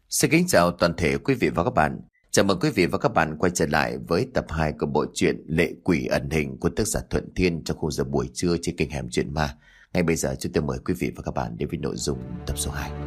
Xin kính chào toàn thể quý vị và các bạn. Chào mừng quý vị và các bạn quay trở lại với tập 2 của bộ truyện Lệ Quỷ Ẩn Hình của tác giả Thuận Thiên trong khung giờ buổi trưa trên kênh Hẻm Chuyện Ma. Ngay bây giờ chúng tôi mời quý vị và các bạn đến với nội dung tập số 2.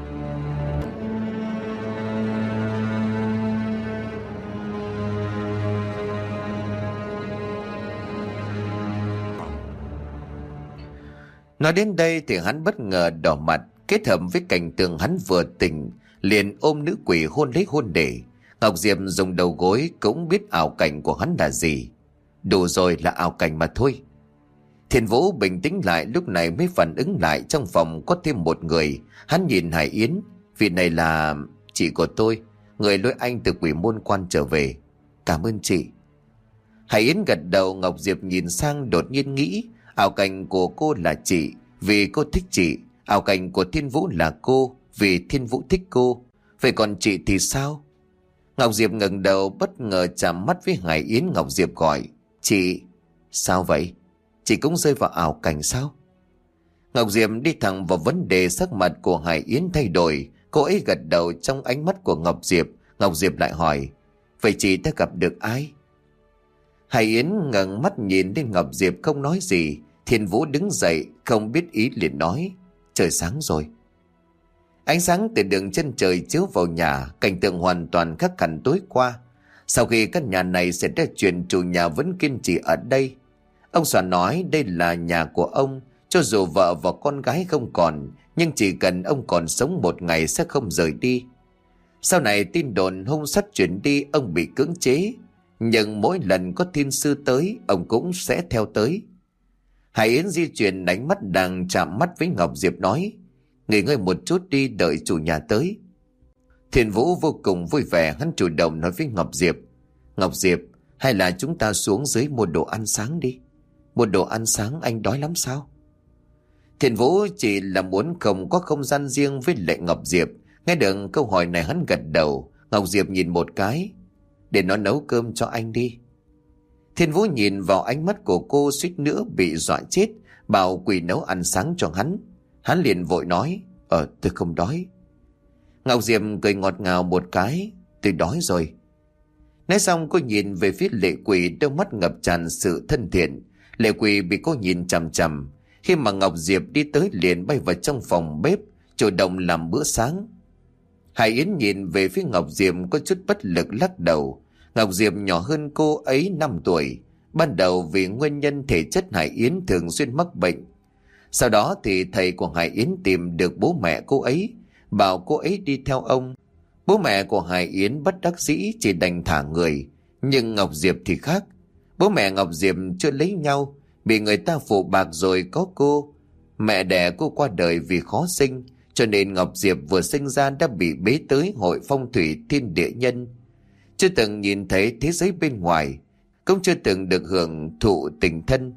Nói đến đây thì hắn bất ngờ đỏ mặt, kết hợp với cảnh tượng hắn vừa tỉnh liền ôm nữ quỷ hôn lấy hôn để. Ngọc Diệp dùng đầu gối cũng biết ảo cảnh của hắn là gì. Đủ rồi, là ảo cảnh mà thôi. Thiên Vũ bình tĩnh lại lúc này mới phản ứng lại trong phòng có thêm một người. Hắn nhìn Hải Yến. Vị này là chị của tôi, người lôi anh từ quỷ môn quan trở về. Cảm ơn chị. Hải Yến gật đầu. Ngọc Diệp nhìn sang đột nhiên nghĩ ảo cảnh của cô là chị vì cô thích chị. Ảo cảnh của Thiên Vũ là cô vì Thiên Vũ thích cô. Vậy còn chị thì sao? Ngọc Diệp ngẩng đầu bất ngờ chạm mắt với Hải Yến. Ngọc Diệp gọi: Chị. Sao vậy? Chị cũng rơi vào ảo cảnh sao? Ngọc Diệp đi thẳng vào vấn đề. Sắc mặt của Hải Yến thay đổi. Cô ấy gật đầu. Trong ánh mắt của Ngọc Diệp lại hỏi: Vậy chị đã gặp được ai? Hải Yến ngẩng mắt nhìn lên Ngọc Diệp không nói gì. Thiên Vũ đứng dậy không biết ý liền nói: Trời sáng rồi. Ánh sáng từ đường chân trời chiếu vào nhà, cảnh tượng hoàn toàn khác hẳn tối qua. Sau khi căn nhà này xảy ra chuyện, chủ nhà vẫn kiên trì ở đây. Ông Soạn nói đây là nhà của ông, cho dù vợ và con gái không còn, nhưng chỉ cần ông còn sống một ngày sẽ không rời đi. Sau này tin đồn hung sát chuyển đi, ông bị cưỡng chế, nhưng mỗi lần có thiên sư tới, ông cũng sẽ theo tới. Hải Yến di chuyển ánh mắt đang chạm mắt với Ngọc Diệp nói: Nghỉ ngơi một chút đi, đợi chủ nhà tới. Thiên Vũ vô cùng vui vẻ. Hắn chủ động nói với Ngọc Diệp: Ngọc Diệp, hay là chúng ta xuống dưới mua đồ ăn sáng đi. Mua đồ ăn sáng? Anh đói lắm sao? Thiên Vũ chỉ là muốn không có không gian riêng với lại Ngọc Diệp. Nghe được câu hỏi này hắn gật đầu. Ngọc Diệp nhìn một cái: Để nó nấu cơm cho anh đi. Thiên Vũ nhìn vào ánh mắt của cô suýt nữa bị dọa chết, bảo quỷ nấu ăn sáng cho hắn. Hắn liền vội nói: Tôi không đói. Ngọc Diệp cười ngọt ngào một cái: Tôi đói rồi. Nói xong cô nhìn về phía Lệ Quỷ, đôi mắt ngập tràn sự thân thiện. Lệ Quỷ bị cô nhìn chằm chằm. Khi mà Ngọc Diệp đi tới liền bay vào trong phòng bếp, chủ động làm bữa sáng. Hải Yến nhìn về phía Ngọc Diệp có chút bất lực lắc đầu. Ngọc Diệp nhỏ hơn cô ấy 5 tuổi. Ban đầu vì nguyên nhân thể chất Hải Yến thường xuyên mắc bệnh. Sau đó thì thầy của Hải Yến tìm được bố mẹ cô ấy, bảo cô ấy đi theo ông. Bố mẹ của Hải Yến bất đắc dĩ chỉ đành thả người. Nhưng Ngọc Diệp thì khác. Bố mẹ Ngọc Diệp chưa lấy nhau, bị người ta phụ bạc rồi có cô. Mẹ đẻ cô qua đời vì khó sinh, cho nên Ngọc Diệp vừa sinh ra đã bị bế tới hội phong thủy thiên địa nhân. Chưa từng nhìn thấy thế giới bên ngoài, cũng chưa từng được hưởng thụ tình thân.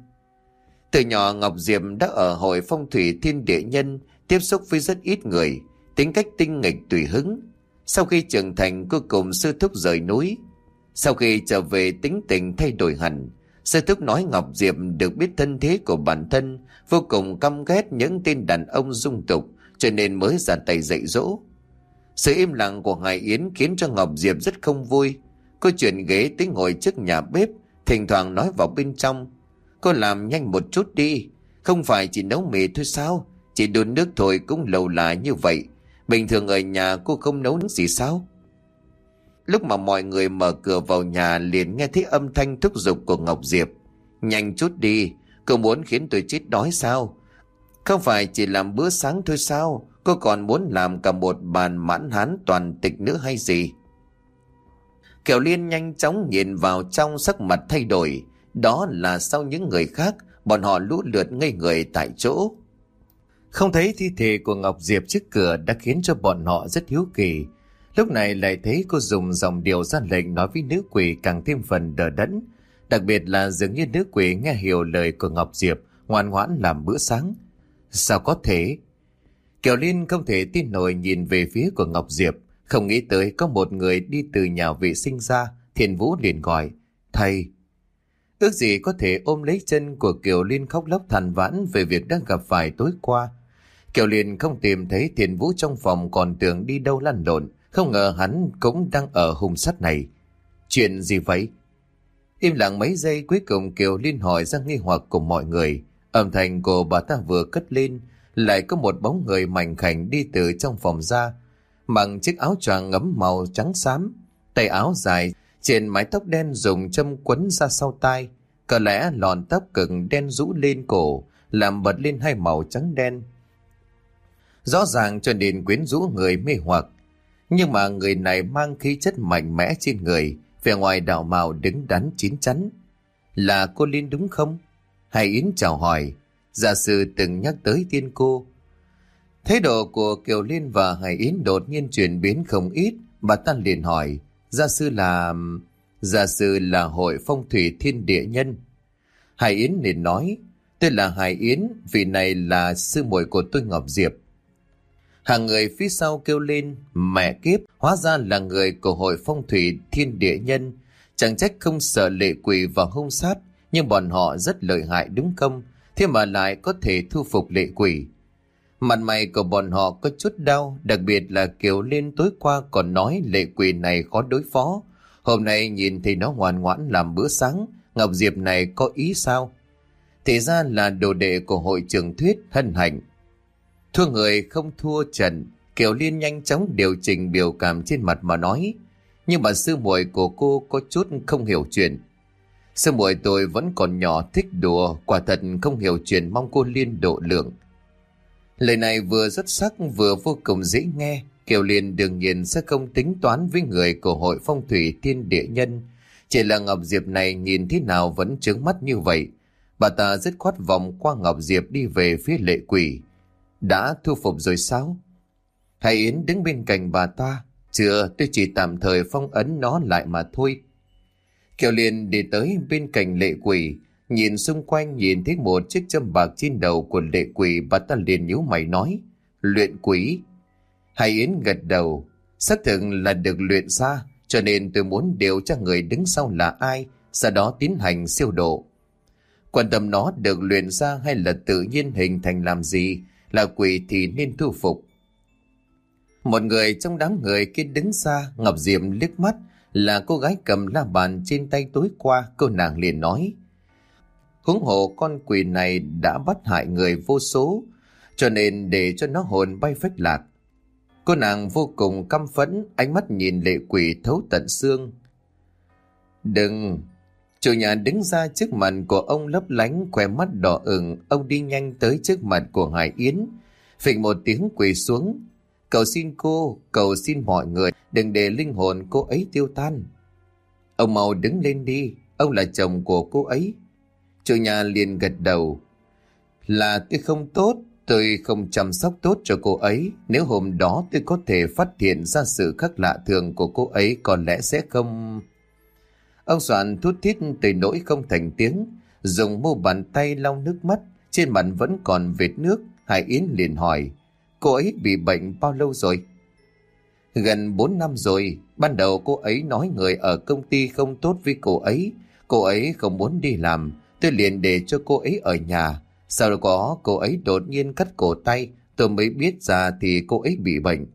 Từ nhỏ Ngọc Diệp đã ở hội phong thủy thiên địa nhân, tiếp xúc với rất ít người, tính cách tinh nghịch tùy hứng. Sau khi trưởng thành cô cùng sư thúc rời núi. Sau khi trở về tính tình thay đổi hẳn. Sư thúc nói Ngọc Diệp được biết thân thế của bản thân, vô cùng căm ghét những tên đàn ông dung tục, cho nên mới ra tay dạy dỗ. Sự im lặng của Hải Yến khiến cho Ngọc Diệp rất không vui. Cô chuyển ghế tới ngồi trước nhà bếp, thỉnh thoảng nói vào bên trong: Cô làm nhanh một chút đi, không phải chỉ nấu mì thôi sao? Chỉ đun nước thôi cũng lâu là như vậy. Bình thường ở nhà cô không nấu nước gì sao? Lúc mà mọi người mở cửa vào nhà liền nghe thấy âm thanh thúc giục của Ngọc Diệp: Nhanh chút đi, cô muốn khiến tôi chết đói sao? Không phải chỉ làm bữa sáng thôi sao? Cô còn muốn làm cả một bàn mãn hán toàn tịch nữa hay gì? Kiều Liên nhanh chóng nhìn vào trong, sắc mặt thay đổi. Đó là sau những người khác, bọn họ lũ lượt ngây người tại chỗ. Không thấy thi thể của Ngọc Diệp trước cửa đã khiến cho bọn họ rất hiếu kỳ. Lúc này lại thấy cô dùng dòng điệu ra lệnh nói với nữ quỷ càng thêm phần đờ đẫn. Đặc biệt là dường như nữ quỷ nghe hiểu lời của Ngọc Diệp, ngoan ngoãn làm bữa sáng. Sao có thể? Kiều Liên không thể tin nổi nhìn về phía của Ngọc Diệp, không nghĩ tới có một người đi từ nhà vệ sinh ra. Thiên Vũ liền gọi: Thầy! Ước gì có thể ôm lấy chân của Kiều Liên khóc lóc than vãn về việc đang gặp phải tối qua. Kiều Liên không tìm thấy Thiên Vũ trong phòng, còn tưởng đi đâu lăn lộn, Không ngờ hắn cũng đang ở hung sát này. Chuyện gì vậy? Im lặng mấy giây, cuối cùng Kiều Liên hỏi ra nghi hoặc của mọi người. Âm thanh của bà ta vừa cất lên, lại có một bóng người mảnh khảnh đi từ trong phòng ra, mặc chiếc áo choàng ngấm màu trắng xám, tay áo dài, trên mái tóc đen dùng châm quấn ra sau tai. Có lẽ lọn tóc cực đen rũ lên cổ, làm bật lên hai màu trắng đen. Rõ ràng cho nên quyến rũ người mê hoặc. Nhưng mà người này mang khí chất mạnh mẽ trên người, vẻ ngoài đạo mạo đứng đắn chín chắn. Là cô Liên đúng không? Hải Yến chào hỏi. Gia sư từng nhắc tới tiên cô. Thái độ của Kiều Liên và Hải Yến đột nhiên chuyển biến không ít. Bà ta liền hỏi, gia sư là hội phong thủy thiên địa nhân. Hải Yến liền nói, tôi là Hải Yến, vị này là sư muội của tôi Ngọc Diệp. Hàng người phía sau kêu lên, mẹ kiếp, hóa ra là người của hội phong thủy thiên địa nhân. Chẳng trách không sợ lệ quỷ và hung sát, nhưng bọn họ rất lợi hại đúng không? Thế mà lại có thể thu phục lệ quỷ. Mặt mày của bọn họ có chút đau, đặc biệt là Kiều Liên tối qua còn nói lệ quỷ này khó đối phó. Hôm nay nhìn thấy nó ngoan ngoãn làm bữa sáng, Ngọc Diệp này có ý sao? Thì ra là đồ đệ của hội trưởng Thuyết, hân hạnh. Thua người không thua trận, Kiều Liên nhanh chóng điều chỉnh biểu cảm trên mặt mà nói. Nhưng mà sư muội của cô có chút không hiểu chuyện. Sư muội tôi vẫn còn nhỏ, thích đùa, quả thật không hiểu chuyện, mong cô Liên độ lượng. Lời này vừa rất sắc vừa vô cùng dễ nghe. Kiều Liên đương nhiên sẽ không tính toán với người của hội phong thủy thiên địa nhân. Chỉ là Ngọc Diệp này nhìn thế nào vẫn trướng mắt như vậy. Bà ta rất khoát vòng qua Ngọc Diệp đi về phía lệ quỷ. Đã thu phục rồi sao? Hải Yến đứng bên cạnh bà ta. Chưa, tôi chỉ tạm thời phong ấn nó lại mà thôi. Kiều Liên đi tới bên cạnh lệ quỷ, nhìn xung quanh nhìn thấy một chiếc châm bạc trên đầu của lệ quỷ, bà ta liền nhíu mày nói, luyện quỷ. Hải Yến gật đầu, xác thực là được luyện ra, cho nên tôi muốn điều tra người đứng sau là ai, sau đó tiến hành siêu độ. Quan tâm nó được luyện ra hay là tự nhiên hình thành làm gì, là quỷ thì nên thu phục. Một người trong đám người kia đứng xa, Ngọc Diệp liếc mắt, là cô gái cầm la bàn trên tay tối qua. Cô nàng liền nói, huống hồ con quỷ này đã bắt hại người vô số, cho nên để cho nó hồn bay phách lạc. Cô nàng vô cùng căm phẫn, ánh mắt nhìn lệ quỷ thấu tận xương. Đừng! Chủ nhà đứng ra trước mặt của ông lấp lánh, khóe mắt đỏ ửng. Ông đi nhanh tới trước mặt của Hải Yến, phịch một tiếng quỳ xuống. Cầu xin cô, cầu xin mọi người, đừng để linh hồn cô ấy tiêu tan. Ông mau đứng lên đi, ông là chồng của cô ấy. Chủ nhà liền gật đầu. Là tôi không tốt, tôi không chăm sóc tốt cho cô ấy. Nếu hôm đó tôi có thể phát hiện ra sự khác lạ thường của cô ấy, có lẽ sẽ không... Ông Soạn thút thít từ nỗi không thành tiếng, dùng mu bàn tay lau nước mắt, trên mặt vẫn còn vệt nước. Hải Yến liền hỏi, cô ấy bị bệnh bao lâu rồi? Gần 4 năm rồi. Ban đầu cô ấy nói người ở công ty không tốt với cô ấy không muốn đi làm. Tôi liền để cho cô ấy ở nhà. Sau đó cô ấy đột nhiên cắt cổ tay, tôi mới biết ra thì cô ấy bị bệnh.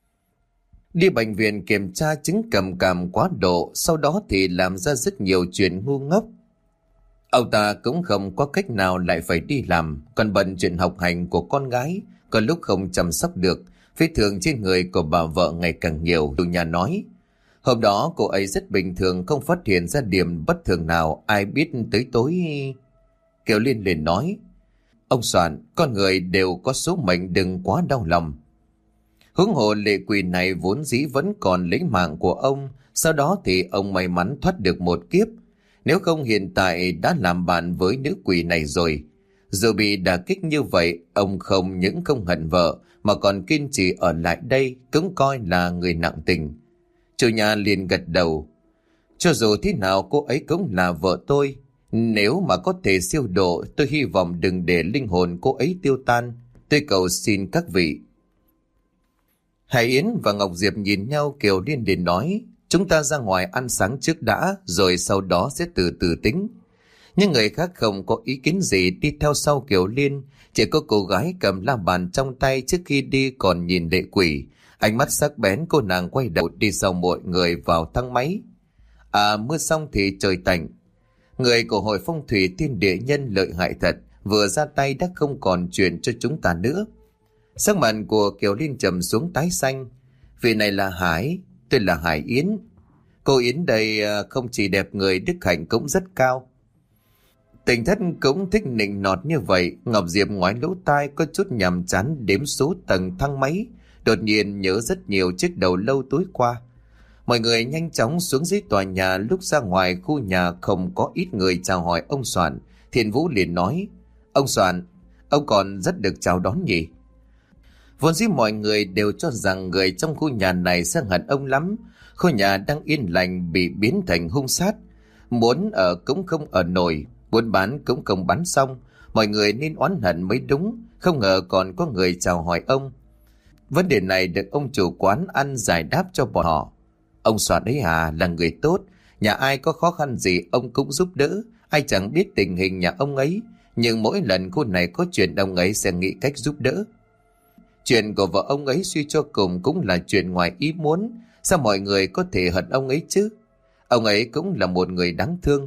Đi bệnh viện kiểm tra chứng trầm cảm quá độ, sau đó thì làm ra rất nhiều chuyện ngu ngốc. Ông ta cũng không có cách nào lại phải đi làm, còn bận chuyện học hành của con gái, có lúc không chăm sóc được. Vết thương trên người của bà vợ ngày càng nhiều. Chủ nhà nói, hôm đó cô ấy rất bình thường, không phát hiện ra điểm bất thường nào, ai biết tới tối... Kiều Liên liền nói, ông Soạn, con người đều có số mệnh, đừng quá đau lòng. Huống hồ lệ quỷ này vốn dĩ vẫn còn lấy mạng của ông, sau đó thì ông may mắn thoát được một kiếp. Nếu không hiện tại đã làm bạn với nữ quỷ này rồi. Dù bị đả kích như vậy, ông không những không hận vợ, mà còn kiên trì ở lại đây, cũng coi là người nặng tình. Chủ nhà liền gật đầu. Cho dù thế nào cô ấy cũng là vợ tôi. Nếu mà có thể siêu độ, tôi hy vọng đừng để linh hồn cô ấy tiêu tan. Tôi cầu xin các vị. Hải Yến và Ngọc Diệp nhìn nhau, Kiều Liên liền nói, chúng ta ra ngoài ăn sáng trước đã, rồi sau đó sẽ từ từ tính. Nhưng người khác không có ý kiến gì, đi theo sau Kiều Liên. Chỉ có cô gái cầm la bàn trong tay trước khi đi còn nhìn lệ quỷ, Ánh mắt sắc bén, cô nàng quay đầu đi sau mọi người vào thang máy. Mưa xong thì trời tạnh. Người của hội phong thủy thiên địa nhân lợi hại thật, vừa ra tay đã không còn chuyện cho chúng ta nữa. Sắc mặt của Kiều Liên trầm xuống tái xanh. Vị này là Hải, tôi là Hải Yến. Cô Yến đây không chỉ đẹp người, đức hạnh cũng rất cao. Tình thất cũng thích nịnh nọt như vậy. Ngọc Diệp ngoái lỗ tai có chút nhàm chán đếm số tầng thang máy, đột nhiên nhớ rất nhiều chiếc đầu lâu tối qua. Mọi người nhanh chóng xuống dưới tòa nhà. Lúc ra ngoài khu nhà không có ít người chào hỏi ông Soạn. Thiện Vũ liền nói: Ông Soạn, ông còn rất được chào đón nhỉ? Vốn dĩ mọi người đều cho rằng người trong khu nhà này sẽ hận ông lắm. Khu nhà đang yên lành bị biến thành hung sát. Muốn ở cũng không ở nổi, muốn bán cũng không bán xong. Mọi người nên oán hận mới đúng. Không ngờ còn có người chào hỏi ông. Vấn đề này được ông chủ quán ăn giải đáp cho bọn họ. Ông Soạn ấy là người tốt. Nhà ai có khó khăn gì ông cũng giúp đỡ. Ai chẳng biết tình hình nhà ông ấy, nhưng mỗi lần khu này có chuyện ông ấy sẽ nghĩ cách giúp đỡ. Chuyện của vợ ông ấy suy cho cùng cũng là chuyện ngoài ý muốn. Sao mọi người có thể hận ông ấy chứ? Ông ấy cũng là một người đáng thương.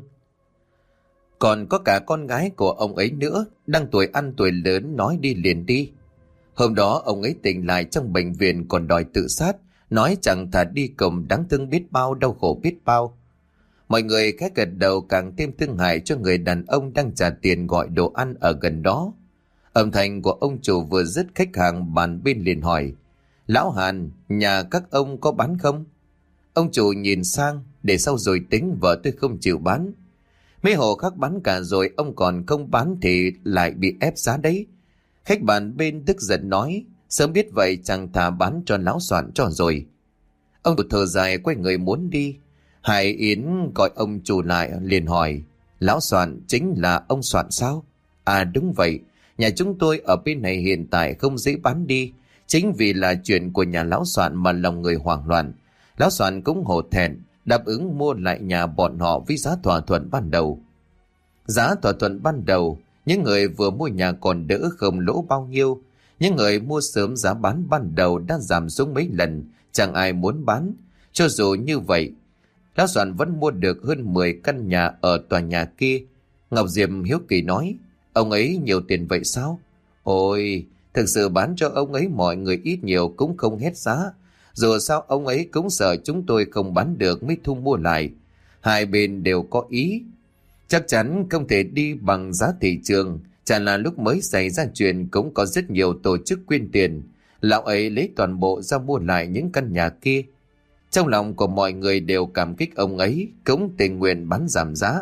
Còn có cả con gái của ông ấy nữa, đang tuổi ăn tuổi lớn, nói đi liền đi. Hôm đó ông ấy tỉnh lại trong bệnh viện còn đòi tự sát, nói chẳng thà đi cùng, đáng thương biết bao, đau khổ biết bao. Mọi người khác gật đầu, càng thêm thương hại cho người đàn ông đang trả tiền gọi đồ ăn ở gần đó. Âm thanh của ông chủ vừa dứt, khách hàng bàn bên liền hỏi: Lão Hàn, nhà các ông có bán không? Ông chủ nhìn sang: Để sau rồi tính, vợ tôi không chịu bán. Mấy hộ khác bán cả rồi, ông còn không bán thì lại bị ép giá đấy. Khách bàn bên tức giận nói: Sớm biết vậy chẳng thà bán cho lão Soạn cho rồi. Ông chủ thở dài quay người muốn đi. Hải Yến gọi ông chủ lại liền hỏi: Lão Soạn chính là ông Soạn sao? Đúng vậy, nhà chúng tôi ở bên này hiện tại không dễ bán đi. Chính vì là chuyện của nhà lão Soạn mà lòng người hoảng loạn. Lão Soạn cũng hổ thẹn, đáp ứng mua lại nhà bọn họ với giá thỏa thuận ban đầu. Giá thỏa thuận ban đầu, những người vừa mua nhà còn đỡ không lỗ bao nhiêu. Những người mua sớm giá bán ban đầu đã giảm xuống mấy lần, chẳng ai muốn bán. Cho dù như vậy, Lão Soạn vẫn mua được hơn 10 căn nhà ở tòa nhà kia. Ngọc Diệp hiếu kỳ nói: Ông ấy nhiều tiền vậy sao? Ôi, thực sự bán cho ông ấy mọi người ít nhiều cũng không hết giá. Dù sao ông ấy cũng sợ chúng tôi không bán được mới thu mua lại. Hai bên đều có ý. Chắc chắn không thể đi bằng giá thị trường. Chẳng là lúc mới xảy ra chuyện cũng có rất nhiều tổ chức quyên tiền. Lão ấy lấy toàn bộ ra mua lại những căn nhà kia. Trong lòng của mọi người đều cảm kích ông ấy, cũng tình nguyện bán giảm giá.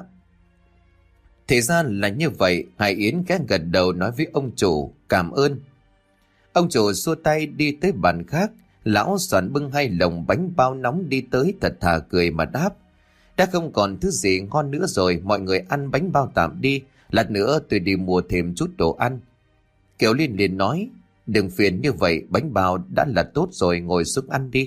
Thì ra là như vậy. Hải Yến khẽ gật đầu nói với ông chủ: Cảm ơn. Ông chủ xua tay đi tới bàn khác. Lão Soạn bưng 2 lồng bánh bao nóng đi tới, thật thà cười mà đáp: Đã không còn thứ gì ngon nữa rồi, mọi người ăn bánh bao tạm đi, lát nữa tôi đi mua thêm chút đồ ăn. Kiều Liên liền nói: Đừng phiền như vậy, bánh bao đã là tốt rồi, ngồi xuống ăn đi.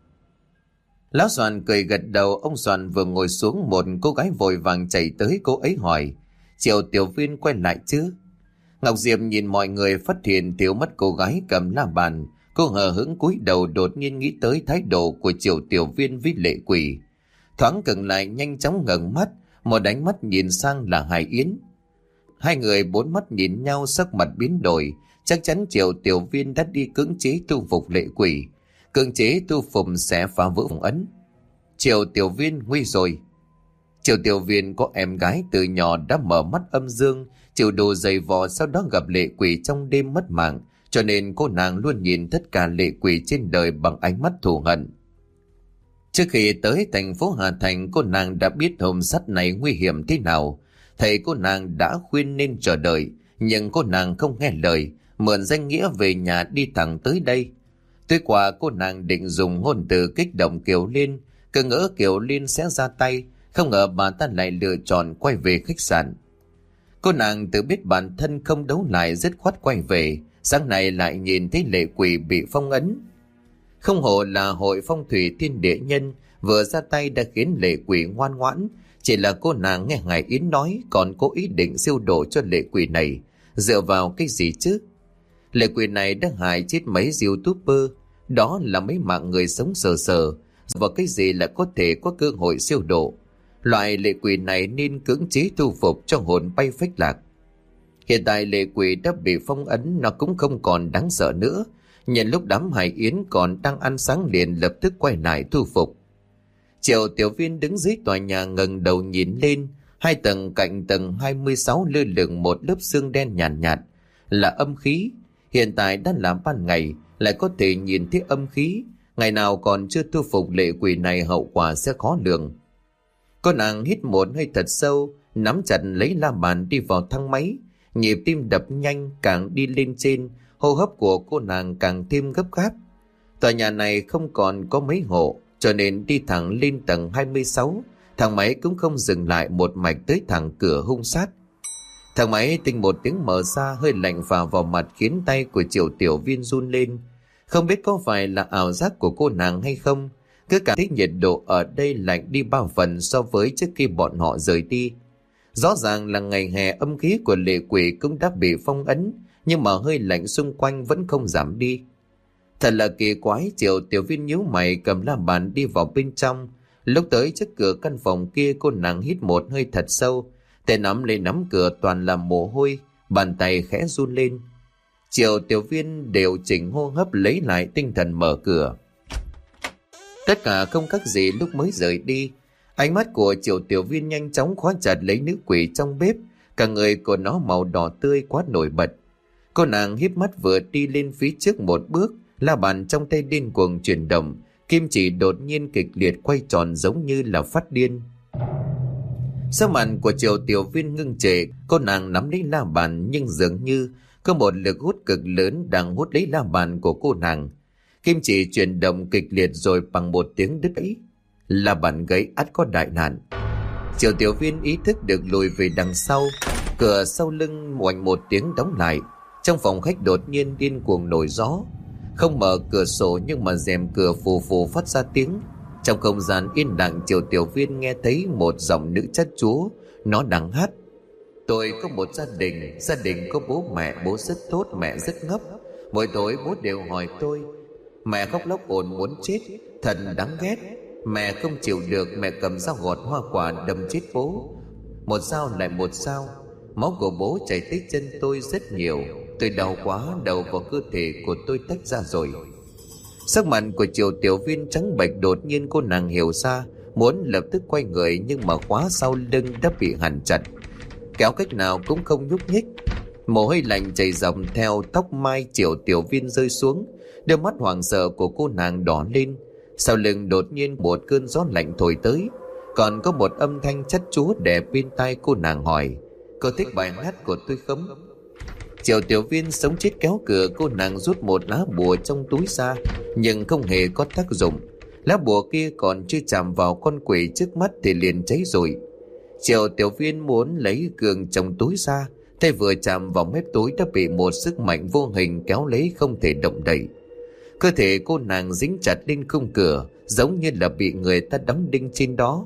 Lão Soạn cười gật đầu. Ông Soạn vừa ngồi xuống, một cô gái vội vàng chạy tới, cô ấy hỏi: Triệu tiểu viên quay lại chứ? Ngọc Diệp nhìn mọi người phát hiện thiếu mất cô gái cầm la bàn. Cô hờ hững cúi đầu, đột nhiên nghĩ tới thái độ của Triệu tiểu viên với Lệ Quỷ. Thoáng cứng lại, nhanh chóng ngẩng mắt, một ánh mắt nhìn sang là Hải Yến. Hai người bốn mắt nhìn nhau, sắc mặt biến đổi. Chắc chắn Triệu tiểu viên đã đi cưỡng chế tu phục Lệ Quỷ. Cưỡng chế tu phục sẽ phá vỡ phong ấn. Triệu tiểu viên nguy rồi. Triệu tiểu viên có em gái từ nhỏ đã mở mắt âm dương, chịu đồ dày vò, sau đó gặp Lệ Quỷ trong đêm mất mạng, cho nên cô nàng luôn nhìn tất cả lệ quỷ trên đời bằng ánh mắt thù hận. Trước khi tới thành phố Hà Thành, cô nàng đã biết hồn sắt này nguy hiểm thế nào. Thầy cô nàng đã khuyên nên chờ đợi, nhưng cô nàng không nghe lời, mượn danh nghĩa về nhà đi thẳng tới đây. Tuy qua cô nàng định dùng ngôn từ kích động Kiều Liên, cứ ngỡ Kiều Liên sẽ ra tay, không ngờ bà ta lại lựa chọn quay về khách sạn. Cô nàng tự biết bản thân không đấu lại, dứt khoát quay về. Sáng nay lại nhìn thấy lệ quỷ bị phong ấn. Không hổ là hội phong thủy thiên địa nhân, vừa ra tay đã khiến lệ quỷ ngoan ngoãn. Chỉ là cô nàng nghe Hải Yến nói còn có ý định siêu độ cho lệ quỷ này. Dựa vào cái gì chứ? Lệ quỷ này đã hại chết mấy YouTuber, Đó là mấy mạng người sống sờ sờ, và cái gì là có thể có cơ hội siêu độ. Loại lệ quỷ này nên cưỡng chế thu phục cho hồn bay phách lạc. Hiện tại lệ quỷ đã bị phong ấn, nó cũng không còn đáng sợ nữa. Nhân lúc đám hải yến còn đang ăn sáng liền lập tức quay lại thu phục. Triệu Tiểu Viên đứng dưới tòa nhà ngẩng đầu nhìn lên, 2 tầng cạnh tầng 26 lơ lửng một lớp sương đen nhàn nhạt, là âm khí. Hiện tại đã là ban ngày, lại có thể nhìn thấy âm khí. Ngày nào còn chưa thu phục lệ quỷ này, hậu quả sẽ khó lường. Cô nàng hít một hơi thật sâu, nắm chặt lấy la bàn đi vào thang máy. Nhịp tim đập nhanh, càng đi lên trên, hô hấp của cô nàng càng thêm gấp gáp. Tòa nhà này không còn có mấy hộ, cho nên đi thẳng lên tầng 26. Thang máy cũng không dừng lại, một mạch tới thẳng cửa hung sát. Thang máy tinh một tiếng mở ra, hơi lạnh phả vào mặt khiến tay của Triệu Tiểu Viên run lên. Không biết có phải là ảo giác của cô nàng hay không, cứ cảm thấy nhiệt độ ở đây lạnh đi bao phần so với trước khi bọn họ rời đi. Rõ ràng là ngày hè, âm khí của lệ quỷ cũng đã bị phong ấn, nhưng mà hơi lạnh xung quanh vẫn không giảm đi. Thật là kỳ quái. Triệu Tiểu Viên nhíu mày cầm la bàn đi vào bên trong. Lúc tới trước cửa căn phòng kia, cô nàng hít một hơi thật sâu, tay nắm lên nắm cửa toàn là mồ hôi, bàn tay khẽ run lên. Triệu Tiểu Viên điều chỉnh hô hấp, lấy lại tinh thần mở cửa. Tất cả không khác gì lúc mới rời đi. Ánh mắt của Triệu Tiểu Viên nhanh chóng khóa chặt lấy nữ quỷ trong bếp. Cả người của nó màu đỏ tươi quá nổi bật. Cô nàng híp mắt vừa đi lên phía trước một bước, la bàn trong tay điên cuồng chuyển động, kim chỉ đột nhiên kịch liệt quay tròn giống như là phát điên. Sắc mặt của Triệu Tiểu Viên ngưng trệ, cô nàng nắm lấy la bàn nhưng dường như có một lực hút cực lớn đang hút lấy la bàn của cô nàng. Kim chỉ chuyển động kịch liệt rồi bằng một tiếng đứt gãy. La bàn gãy, ắt có đại nạn. Triệu Tiểu Viên ý thức được lùi về đằng sau, cửa sau lưng oành một tiếng đóng lại. Trong phòng khách đột nhiên điên cuồng nổi gió. Không mở cửa sổ nhưng mà rèm cửa phù phù phát ra tiếng. Trong không gian yên lặng, Triệu Tiểu Viên nghe thấy một giọng nữ chát chúa. Nó đang hát: tôi có một gia đình có bố mẹ, bố rất tốt, mẹ rất ngốc. Mỗi tối bố đều hỏi tôi, mẹ khóc lóc ồn muốn chết, thật đáng ghét. Mẹ không chịu được, mẹ cầm dao gọt hoa quả đâm chết bố. Một dao lại một dao, máu của bố chảy tới chân tôi rất nhiều. Tôi đau quá, đầu vào cơ thể của tôi tách ra rồi. Sắc mặt của Triệu Tiểu Viên trắng bệch, đột nhiên cô nàng hiểu ra, muốn lập tức quay người nhưng mà khóa sau lưng đã bị hằn chặt, kéo cách nào cũng không nhúc nhích. Mồ hôi lạnh chảy dọc theo tóc mai Triệu Tiểu Viên rơi xuống, đôi mắt hoảng sợ của cô nàng đỏ lên. Sau lưng đột nhiên một cơn gió lạnh thổi tới, còn có một âm thanh chát chúa đè bên tai cô nàng hỏi: cô thích bài hát của tôi không? Triệu Tiểu Viên sống chết kéo cửa. Cô nàng rút một lá bùa trong túi ra, nhưng không hề có tác dụng. Lá bùa kia còn chưa chạm vào con quỷ trước mắt thì liền cháy rồi. Triệu Tiểu Viên muốn lấy gương trong túi ra, tay vừa chạm vào mép túi đã bị một sức mạnh vô hình kéo lấy, không thể động đậy. Cơ thể cô nàng dính chặt lên khung cửa, giống như là bị người ta đóng đinh trên đó.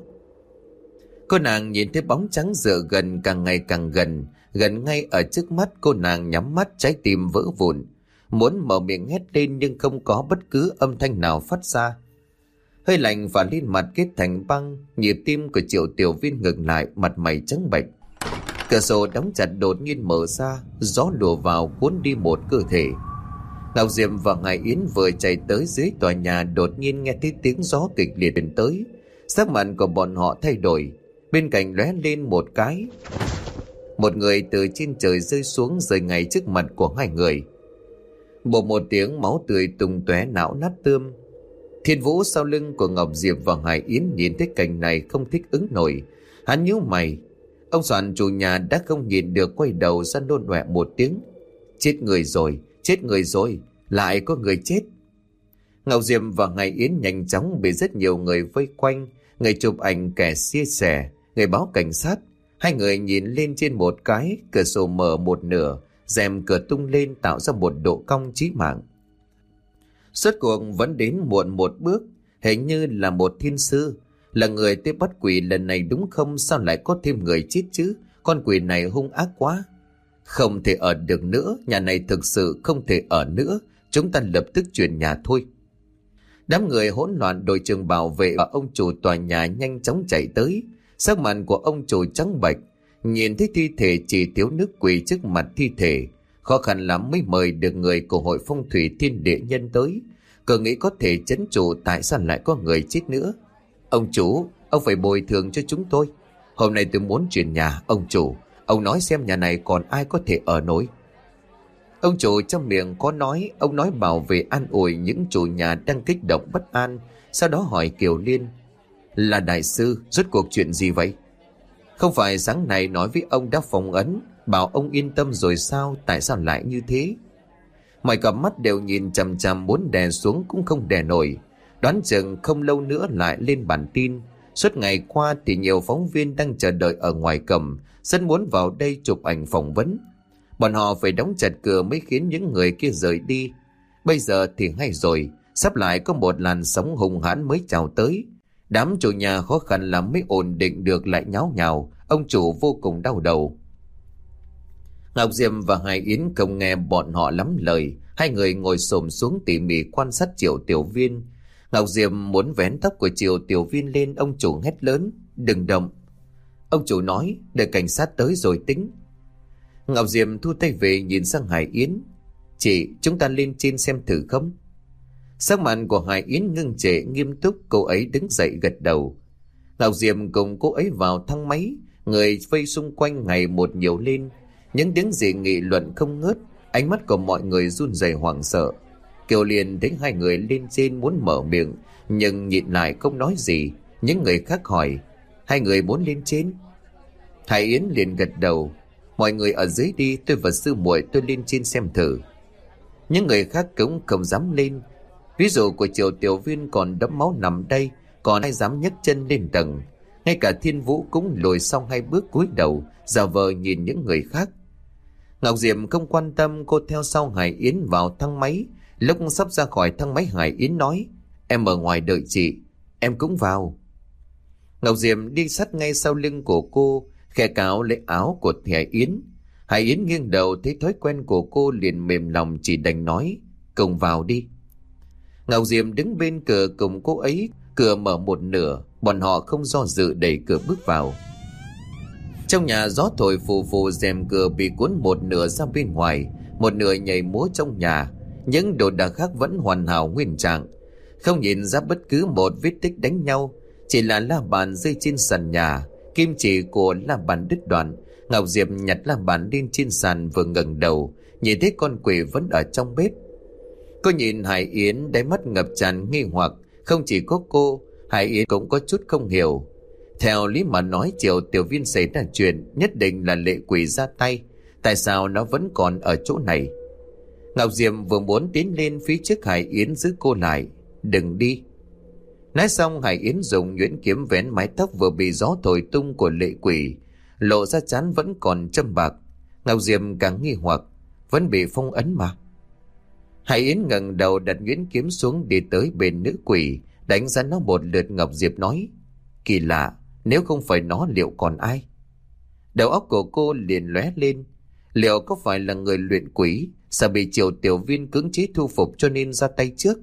Cô nàng nhìn thấy bóng trắng dựa gần, càng ngày càng gần, gần ngay ở trước mắt. Cô nàng nhắm mắt, trái tim vỡ vụn, muốn mở miệng hét lên nhưng không có bất cứ âm thanh nào phát ra. Hơi lạnh phả lên mặt kết thành băng, nhịp tim của Triệu Tiểu Viên ngừng lại, mặt mày trắng bệch. Cửa sổ đóng chặt đột nhiên mở ra, gió lùa vào cuốn đi một cơ thể. Ngọc Diệp và Ngài Yến vừa chạy tới dưới tòa nhà, đột nhiên nghe thấy tiếng gió kịch liệt đến tới. Sắc mặt của bọn họ thay đổi, bên cạnh lóe lên một cái, một người từ trên trời rơi xuống, rơi ngay trước mặt của hai người. Bột một tiếng, máu tươi tung tóe, não nát tươm. Thiên Vũ sau lưng của Ngọc Diệp và Hải Yến nhìn thấy cảnh này không thích ứng nổi, hắn nhíu mày. Ông Soạn chủ nhà đã không nhìn được, quay đầu ra nôn ọe một tiếng: chết người rồi, chết người rồi, lại có người chết. Ngọc Diệp và Hải Yến nhanh chóng bị rất nhiều người vây quanh, người chụp ảnh, kẻ chia sẻ, người báo cảnh sát. Hai người nhìn lên trên một cái, cửa sổ mở một nửa, rèm cửa tung lên tạo ra một độ cong chí mạng. Suốt cuộc vẫn đến muộn một bước, hình như là một thiên sư, là người tới bắt quỷ lần này đúng không? Sao lại có thêm người chết chứ? Con quỷ này hung ác quá. Không thể ở được nữa, nhà này thực sự không thể ở nữa, chúng ta lập tức chuyển nhà thôi. Đám người hỗn loạn, đội trưởng bảo vệ và ông chủ tòa nhà nhanh chóng chạy tới. Sắc mặt của ông chủ trắng bệch, nhìn thấy thi thể chỉ thiếu nước quỳ trước mặt thi thể. Khó khăn lắm mới mời được người của hội phong thủy thiên địa nhân tới. Cờ nghĩ có thể trấn trụ tại sao lại có người chết nữa. Ông chủ, ông phải bồi thường cho chúng tôi. Hôm nay tôi muốn chuyển nhà, ông chủ. Ông nói xem nhà này còn ai có thể ở nổi. Ông chủ trong miệng có nói, ông nói bảo vệ an ủi những chủ nhà đang kích động bất an. Sau đó hỏi Kiều Liên: là đại sư, rốt cuộc chuyện gì vậy? Không phải sáng nay nói với ông đã phong ấn, bảo ông yên tâm rồi sao, tại sao lại như thế? Mọi cặp mắt đều nhìn chằm chằm, muốn đè xuống cũng không đè nổi. Đoán chừng không lâu nữa lại lên bản tin. Suốt ngày qua thì nhiều phóng viên đang chờ đợi ở ngoài cầm, rất muốn vào đây chụp ảnh phỏng vấn. Bọn họ phải đóng chặt cửa mới khiến những người kia rời đi. Bây giờ thì hay rồi, sắp lại có một làn sóng hùng hãn mới trào tới. Đám chủ nhà khó khăn lắm mới ổn định được lại nháo nhào. Ông chủ vô cùng đau đầu. Ngọc Diệm và Hải Yến không nghe bọn họ lắm lời. Hai người ngồi xổm xuống tỉ mỉ quan sát Triệu Tiểu Viên. Ngọc Diệm muốn vén tóc của Triệu Tiểu Viên lên. Ông chủ hét lớn: đừng động. Ông chủ nói: đợi cảnh sát tới rồi tính. Ngọc Diệm thu tay về, nhìn sang Hải Yến: chị, chúng ta lên trên xem thử không? Sắc mặt của Hải Yến ngưng trệ nghiêm túc. Cô ấy đứng dậy gật đầu. Ngọc Diệm cùng cô ấy vào thang máy. Người vây xung quanh ngày một nhiều lên. Những tiếng gì nghị luận không ngớt. Ánh mắt của mọi người run rẩy hoảng sợ. Kiều Liên thấy hai người lên trên muốn mở miệng, nhưng nhịn lại không nói gì. Những người khác hỏi: hai người muốn lên trên? Hải Yến liền gật đầu: mọi người ở dưới đi, tôi và sư muội tôi lên trên xem thử. Những người khác cũng không dám lên. Ví dụ của Triệu Tiểu Viên còn đẫm máu nằm đây, còn ai dám nhấc chân lên tầng. Ngay cả Thiên Vũ cũng lùi xong 2 bước cúi đầu, giả vờ nhìn những người khác. Ngọc Diệm không quan tâm, cô theo sau Hải Yến vào thang máy. Lúc sắp ra khỏi thang máy, Hải Yến nói: em ở ngoài đợi chị. Em cũng vào. Ngọc Diệm đi sát ngay sau lưng của cô, khẽ cáo lấy áo của Hải Yến. Hải Yến nghiêng đầu, thấy thói quen của cô liền mềm lòng, chỉ đành nói: cùng vào đi. Ngọc Diệm đứng bên cửa cùng cô ấy. Cửa mở một nửa, bọn họ không do dự đẩy cửa bước vào. Trong nhà gió thổi phù phù, rèm cửa bị cuốn một nửa ra bên ngoài, một nửa nhảy múa trong nhà. Những đồ đạc khác vẫn hoàn hảo nguyên trạng, không nhìn ra bất cứ một vết tích đánh nhau. Chỉ là la bàn rơi trên sàn nhà, kim chỉ của la bàn đứt đoạn. Ngọc Diệp nhặt la bàn lên trên sàn, vừa ngẩng đầu nhìn thấy con quỷ vẫn ở trong bếp. Cô nhìn Hải Yến, đáy mắt ngập tràn nghi hoặc. Không chỉ có cô, Hải Yến cũng có chút không hiểu. Theo lý mà nói, Triệu Tiểu Viên xảy ra chuyện nhất định là lệ quỷ ra tay. Tại sao nó vẫn còn ở chỗ này? Ngọc Diệm vừa muốn tiến lên phía trước, Hải Yến giữ cô lại: đừng đi. Nói xong, Hải Yến dùng nhuyễn kiếm vén mái tóc vừa bị gió thổi tung của lệ quỷ, lộ ra trán vẫn còn châm bạc. Ngọc Diệm càng nghi hoặc: vẫn bị phong ấn mà. Hải Yến ngẩng đầu đặt nhuyễn kiếm xuống, đi tới bên nữ quỷ, đánh giá nó một lượt. Ngọc Diệp nói: kỳ lạ, nếu không phải nó liệu còn ai? Đầu óc của cô liền lóe lên. Liệu có phải là người luyện quỷ, sợ bị Triệu Tiểu Viên cưỡng chế thu phục cho nên ra tay trước?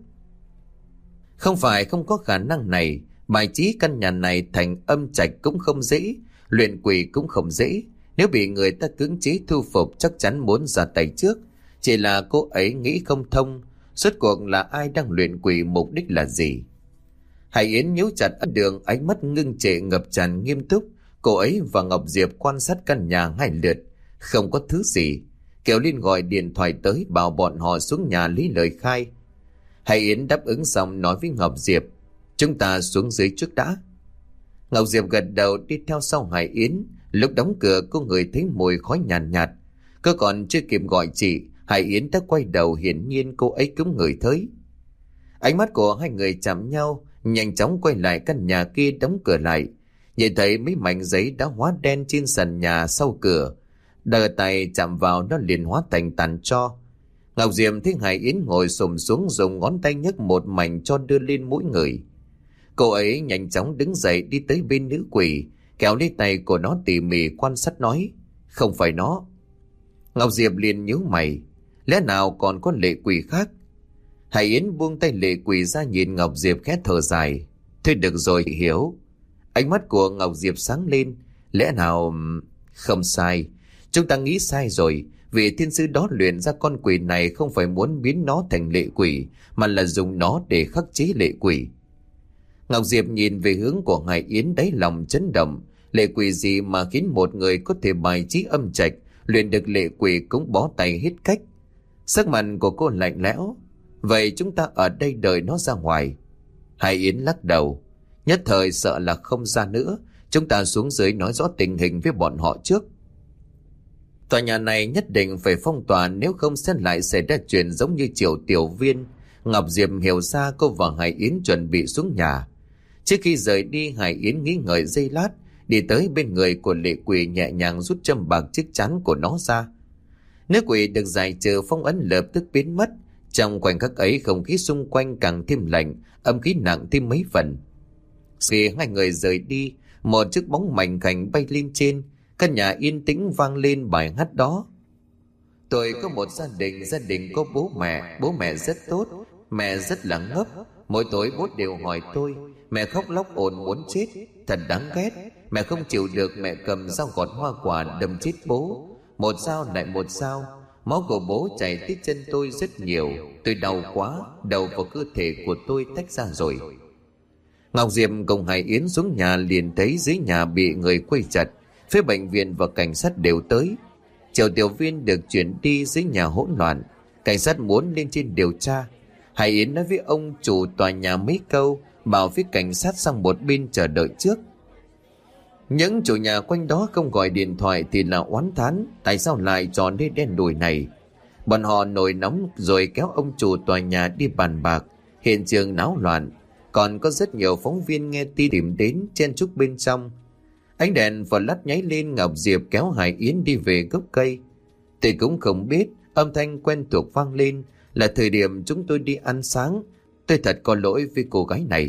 Không phải không có khả năng này. Bài trí căn nhà này thành âm trạch cũng không dễ, luyện quỷ cũng không dễ. Nếu bị người ta cưỡng chế thu phục, chắc chắn muốn ra tay trước. Chỉ là cô ấy nghĩ không thông, rốt cuộc là ai đang luyện quỷ, mục đích là gì? Hải Yến nhíu chặt ấn đường, ánh mắt ngưng trệ ngập tràn nghiêm túc. Cô ấy và Ngọc Diệp quan sát căn nhà 2 lượt, không có thứ gì. Kiều Liên gọi điện thoại tới, bảo bọn họ xuống nhà lấy lời khai. Hải Yến đáp ứng xong, nói với Ngọc Diệp: chúng ta xuống dưới trước đã. Ngọc Diệp gật đầu, đi theo sau Hải Yến. Lúc đóng cửa, cô ngửi thấy mùi khói nhàn nhạt. Cô còn chưa kịp gọi chị, Hải Yến đã quay đầu, hiển nhiên cô ấy cũng ngửi thấy. Ánh mắt của hai người chạm nhau, nhanh chóng quay lại căn nhà kia, đóng cửa lại. Nhìn thấy mấy mảnh giấy đã hóa đen trên sàn nhà sau cửa, đờ tay chạm vào nó liền hóa thành tàn tro. Ngọc Diệm thấy Hải Yến ngồi xổm xuống, dùng ngón tay nhấc một mảnh cho đưa lên mũi người. Cô ấy nhanh chóng đứng dậy, đi tới bên nữ quỷ, kéo lấy tay của nó tỉ mỉ quan sát, nói: không phải nó. Ngọc Diệp liền nhíu mày: lẽ nào còn có lệ quỷ khác? Hải Yến buông tay lệ quỷ ra nhìn Ngọc Diệp khẽ thở dài. Thôi được rồi Hiếu. Ánh mắt của Ngọc Diệp sáng lên. Lẽ nào... Không sai. Chúng ta nghĩ sai rồi. Vì thiên sư đó luyện ra con quỷ này không phải muốn biến nó thành lệ quỷ, mà là dùng nó để khắc chế lệ quỷ. Ngọc Diệp nhìn về hướng của Hải Yến, đáy lòng chấn động. Lệ quỷ gì mà khiến một người có thể bài trí âm trạch, luyện được lệ quỷ cũng bó tay hết cách. Sắc mặt của cô lạnh lẽo. Vậy chúng ta ở đây đợi nó ra ngoài. Hải Yến lắc đầu. Nhất thời sợ là không ra nữa. Chúng ta xuống dưới nói rõ tình hình với bọn họ trước. Tòa nhà này nhất định phải phong tỏa, nếu không sẽ lại xảy ra chuyện giống như Triệu Tiểu Viên. Ngọc Diệp hiểu ra, cô và Hải Yến chuẩn bị xuống nhà. Trước khi rời đi, Hải Yến nghĩ ngợi giây lát, đi tới bên người của lệ quỷ, nhẹ nhàng rút châm bạc chiếc trán của nó ra. Nữ quỷ được giải trừ phong ấn lập tức biến mất. Trong khoảnh khắc ấy, không khí xung quanh càng thêm lạnh, âm khí nặng thêm mấy phần. Khi hai người rời đi, một chiếc bóng mảnh khảnh bay lên trên. Căn nhà yên tĩnh vang lên bài hát đó. Tôi có một gia đình có bố mẹ rất tốt, mẹ rất là ngốc. Mỗi tối bố đều hỏi tôi, mẹ khóc lóc ồn muốn chết, thật đáng ghét. Mẹ không chịu được, mẹ cầm dao gọt hoa quả đâm chết bố, một dao lại một dao. Máu của bố chảy tới chân tôi rất nhiều, tôi đau quá, đầu và cơ thể của tôi tách ra rồi. Ngọc Diệp cùng Hải Yến xuống nhà liền thấy dưới nhà bị người quây chặt. Phía bệnh viện và cảnh sát đều tới. Triệu Tiểu Viên được chuyển đi, dưới nhà hỗn loạn. Cảnh sát muốn lên trên điều tra. Hải Yến nói với ông chủ tòa nhà mấy câu, bảo phía cảnh sát sang một bên chờ đợi trước. Những chủ nhà quanh đó không gọi điện thoại thì là oán thán, tại sao lại trò nên đen đủi này. Bọn họ nổi nóng rồi kéo ông chủ tòa nhà đi bàn bạc. Hiện trường náo loạn, còn có rất nhiều phóng viên nghe tin tìm đến chen chúc bên trong. Ánh đèn flash nháy lên, Ngọc Diệp kéo Hải Yến đi về gốc cây. Tôi cũng không biết, âm thanh quen thuộc vang lên, là thời điểm chúng tôi đi ăn sáng. Tôi thật có lỗi với cô gái này.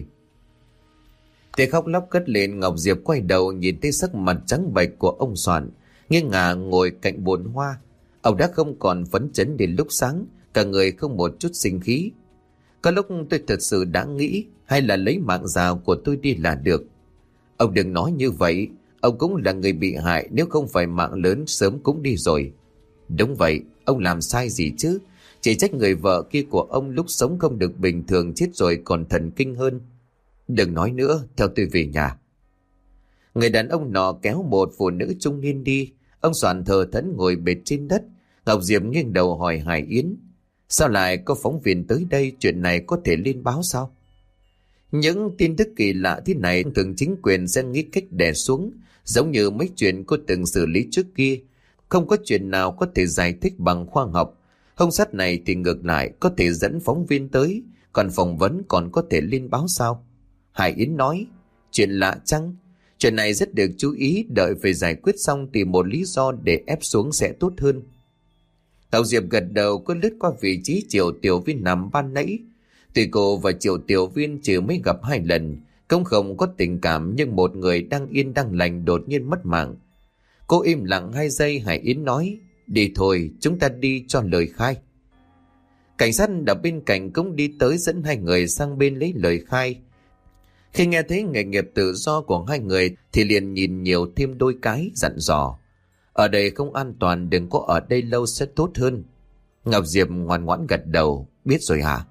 Tiếng khóc lóc cất lên. Ngọc Diệp quay đầu nhìn thấy sắc mặt trắng bệch của ông Soạn, nghiêng ngả ngồi cạnh bồn hoa. Ông đã không còn phấn chấn đến lúc sáng, cả người không một chút sinh khí. Có lúc tôi thật sự đã nghĩ, hay là lấy mạng già của tôi đi là được. Ông đừng nói như vậy, ông cũng là người bị hại, nếu không phải mạng lớn sớm cũng đi rồi. Đúng vậy, ông làm sai gì chứ? Chỉ trách người vợ kia của ông lúc sống không được bình thường, chết rồi còn thần kinh hơn. Đừng nói nữa, theo tôi về nhà. Người đàn ông nọ kéo một phụ nữ trung niên đi. Ông Soạn thờ thẫn ngồi bệt trên đất. Ngọc Diệp nghiêng đầu hỏi Hải Yến, sao lại có phóng viên tới đây, chuyện này có thể lên báo sao? Những tin tức kỳ lạ thế này thường chính quyền sẽ nghĩ cách đè xuống, giống như mấy chuyện cô từng xử lý trước kia. Không có chuyện nào có thể giải thích bằng khoa học. Hông sát này thì ngược lại có thể dẫn phóng viên tới, còn phỏng vấn còn có thể lên báo sao? Hải Yến nói, chuyện lạ chăng? Chuyện này rất được chú ý, đợi phải giải quyết xong tìm một lý do để ép xuống sẽ tốt hơn. Ngọc Diệp gật đầu, có lướt qua vị trí Triệu Tiểu Viên nằm ban nãy. Tuy cô và Triệu Tiểu Viên chỉ mới gặp 2 lần, cũng không có tình cảm, nhưng một người đang yên đang lành đột nhiên mất mạng. Cô im lặng 2 giây. Hải Yến nói, đi thôi, chúng ta đi cho lời khai. Cảnh sát ở bên cạnh cũng đi tới, dẫn 2 người sang bên lấy lời khai. Khi nghe thấy nghề nghiệp tự do của 2 người thì liền nhìn nhiều thêm đôi cái, dặn dò, ở đây không an toàn, đừng có ở đây lâu sẽ tốt hơn. Ngọc Diệp ngoan ngoãn gật đầu, biết rồi hả?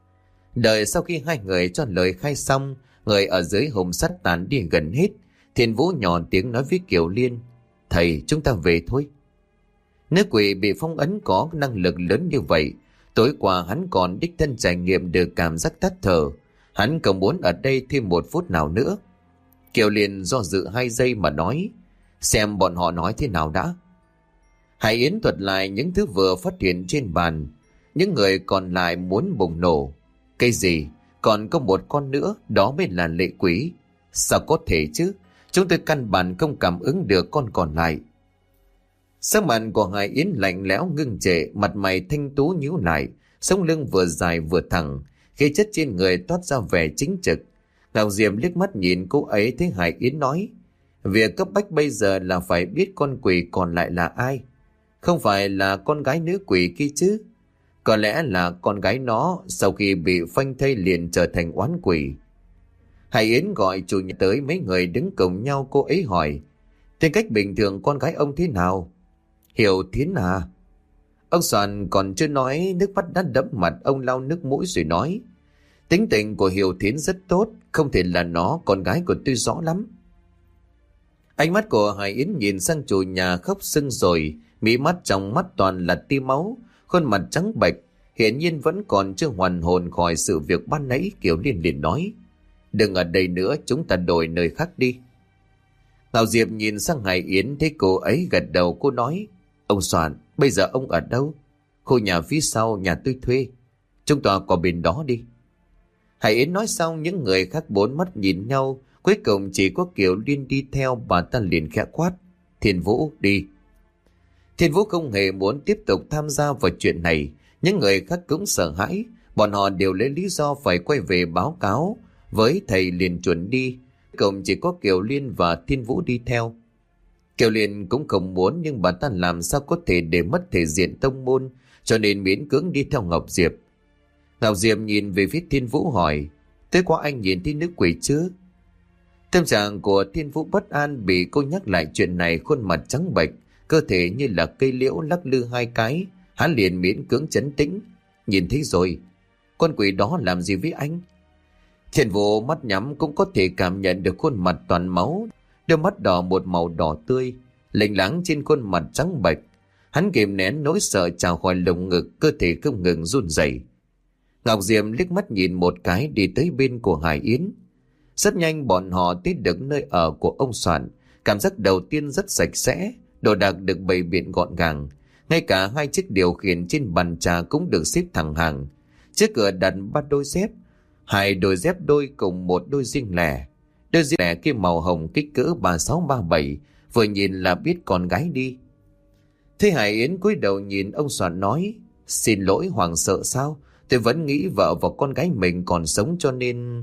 Đợi sau khi 2 người cho lời khai xong, người ở dưới hùng sắt tán đi gần hết. Thiên Vũ nhỏ tiếng nói với Kiều Liên, thầy, chúng ta về thôi. Nữ quỷ bị phong ấn có năng lực lớn như vậy, tối qua hắn còn đích thân trải nghiệm được cảm giác tắt thở. Hắn không muốn ở đây thêm 1 phút nào nữa. Kiều Liên do dự 2 giây mà nói, xem bọn họ nói thế nào đã. Hải Yến thuật lại những thứ vừa phát hiện trên bàn. Những người còn lại muốn bùng nổ. Cái gì? Còn có 1 con nữa, đó mới là lệ quỷ. Sao có thể chứ? Chúng tôi căn bản không cảm ứng được con còn lại. Sắc mặt của Hải Yến lạnh lẽo ngưng trệ, mặt mày thanh tú nhíu lại, sống lưng vừa dài vừa thẳng, khí chất trên người toát ra vẻ chính trực. Ngọc Diệm liếc mắt nhìn cô ấy, thấy Hải Yến nói, việc cấp bách bây giờ là phải biết con quỷ còn lại là ai. Không phải là con gái nữ quỷ kia chứ? Có lẽ là con gái nó sau khi bị phanh thây liền trở thành oán quỷ. Hải Yến gọi chủ nhà tới, mấy người đứng cùng nhau. Cô ấy hỏi: Tên cách bình thường con gái ông thế nào? Hiểu Thiến à? Ông Soàn còn chưa nói, nước mắt đã đẫm mặt. Ông lau nước mũi rồi nói: Tính tình của Hiểu Thiến rất tốt, không thể là nó, con gái của tôi rõ lắm. Ánh mắt của Hải Yến nhìn sang chủ nhà khóc sưng rồi, mí mắt trong mắt toàn là tia máu, khuôn mặt trắng bệch, hiển nhiên vẫn còn chưa hoàn hồn khỏi sự việc ban nãy. Kiều Liên liền nói: Đừng ở đây nữa, chúng ta đổi nơi khác đi. Ngạo Diệp nhìn sang Hải Yến, thấy cô ấy gật đầu. Cô nói: Ông Soàn, bây giờ ông ở đâu? Khu nhà phía sau nhà tôi thuê, chúng ta qua bên đó đi. Hải Yến nói xong, những người khác bốn mắt nhìn nhau, cuối cùng chỉ có Kiều Liên đi theo. Bà ta liền khẽ quát: Thiên Vũ, đi. Thiên Vũ không hề muốn tiếp tục tham gia vào chuyện này. Những người khác cũng sợ hãi, bọn họ đều lấy lý do phải quay về báo cáo với thầy liền chuẩn đi. Cùng chỉ có Kiều Liên và Thiên Vũ đi theo. Kiều Liên cũng không muốn, nhưng bà ta làm sao có thể để mất thể diện tông môn, cho nên miễn cưỡng đi theo Ngọc Diệp. Ngọc Diệp nhìn về phía Thiên Vũ hỏi: Tối qua anh nhìn thấy nữ quỷ chứ? Tâm trạng của Thiên Vũ bất an, bị cô nhắc lại chuyện này, khuôn mặt trắng bệch, cơ thể như là cây liễu lắc lư hai cái. Hắn liền miễn cưỡng trấn tĩnh: Nhìn thấy rồi. Con quỷ đó làm gì với anh? Thiên Vũ mắt nhắm cũng có thể cảm nhận được khuôn mặt toàn máu, đôi mắt đỏ một màu đỏ tươi, lênh láng trên khuôn mặt trắng bệch. Hắn kìm nén nỗi sợ trào khỏi lồng ngực, cơ thể không ngừng run rẩy. Ngọc Diệp liếc mắt nhìn một cái, đi tới bên của Hải Yến. Rất nhanh bọn họ tới được nơi ở của ông Soạn. Cảm giác đầu tiên rất sạch sẽ, đồ đạc được bày biện gọn gàng, ngay cả hai chiếc điều khiển trên bàn trà cũng được xếp thẳng hàng. Trước cửa đặt 3 đôi dép, 2 đôi dép đôi cùng 1 đôi riêng lẻ. Đôi riêng lẻ kia màu hồng, kích cỡ 36-37, vừa nhìn là biết con gái đi. Thế Hải Yến cúi đầu nhìn ông Soạn nói: Xin lỗi, hoàng sợ sao? Tôi vẫn nghĩ vợ và con gái mình còn sống cho nên...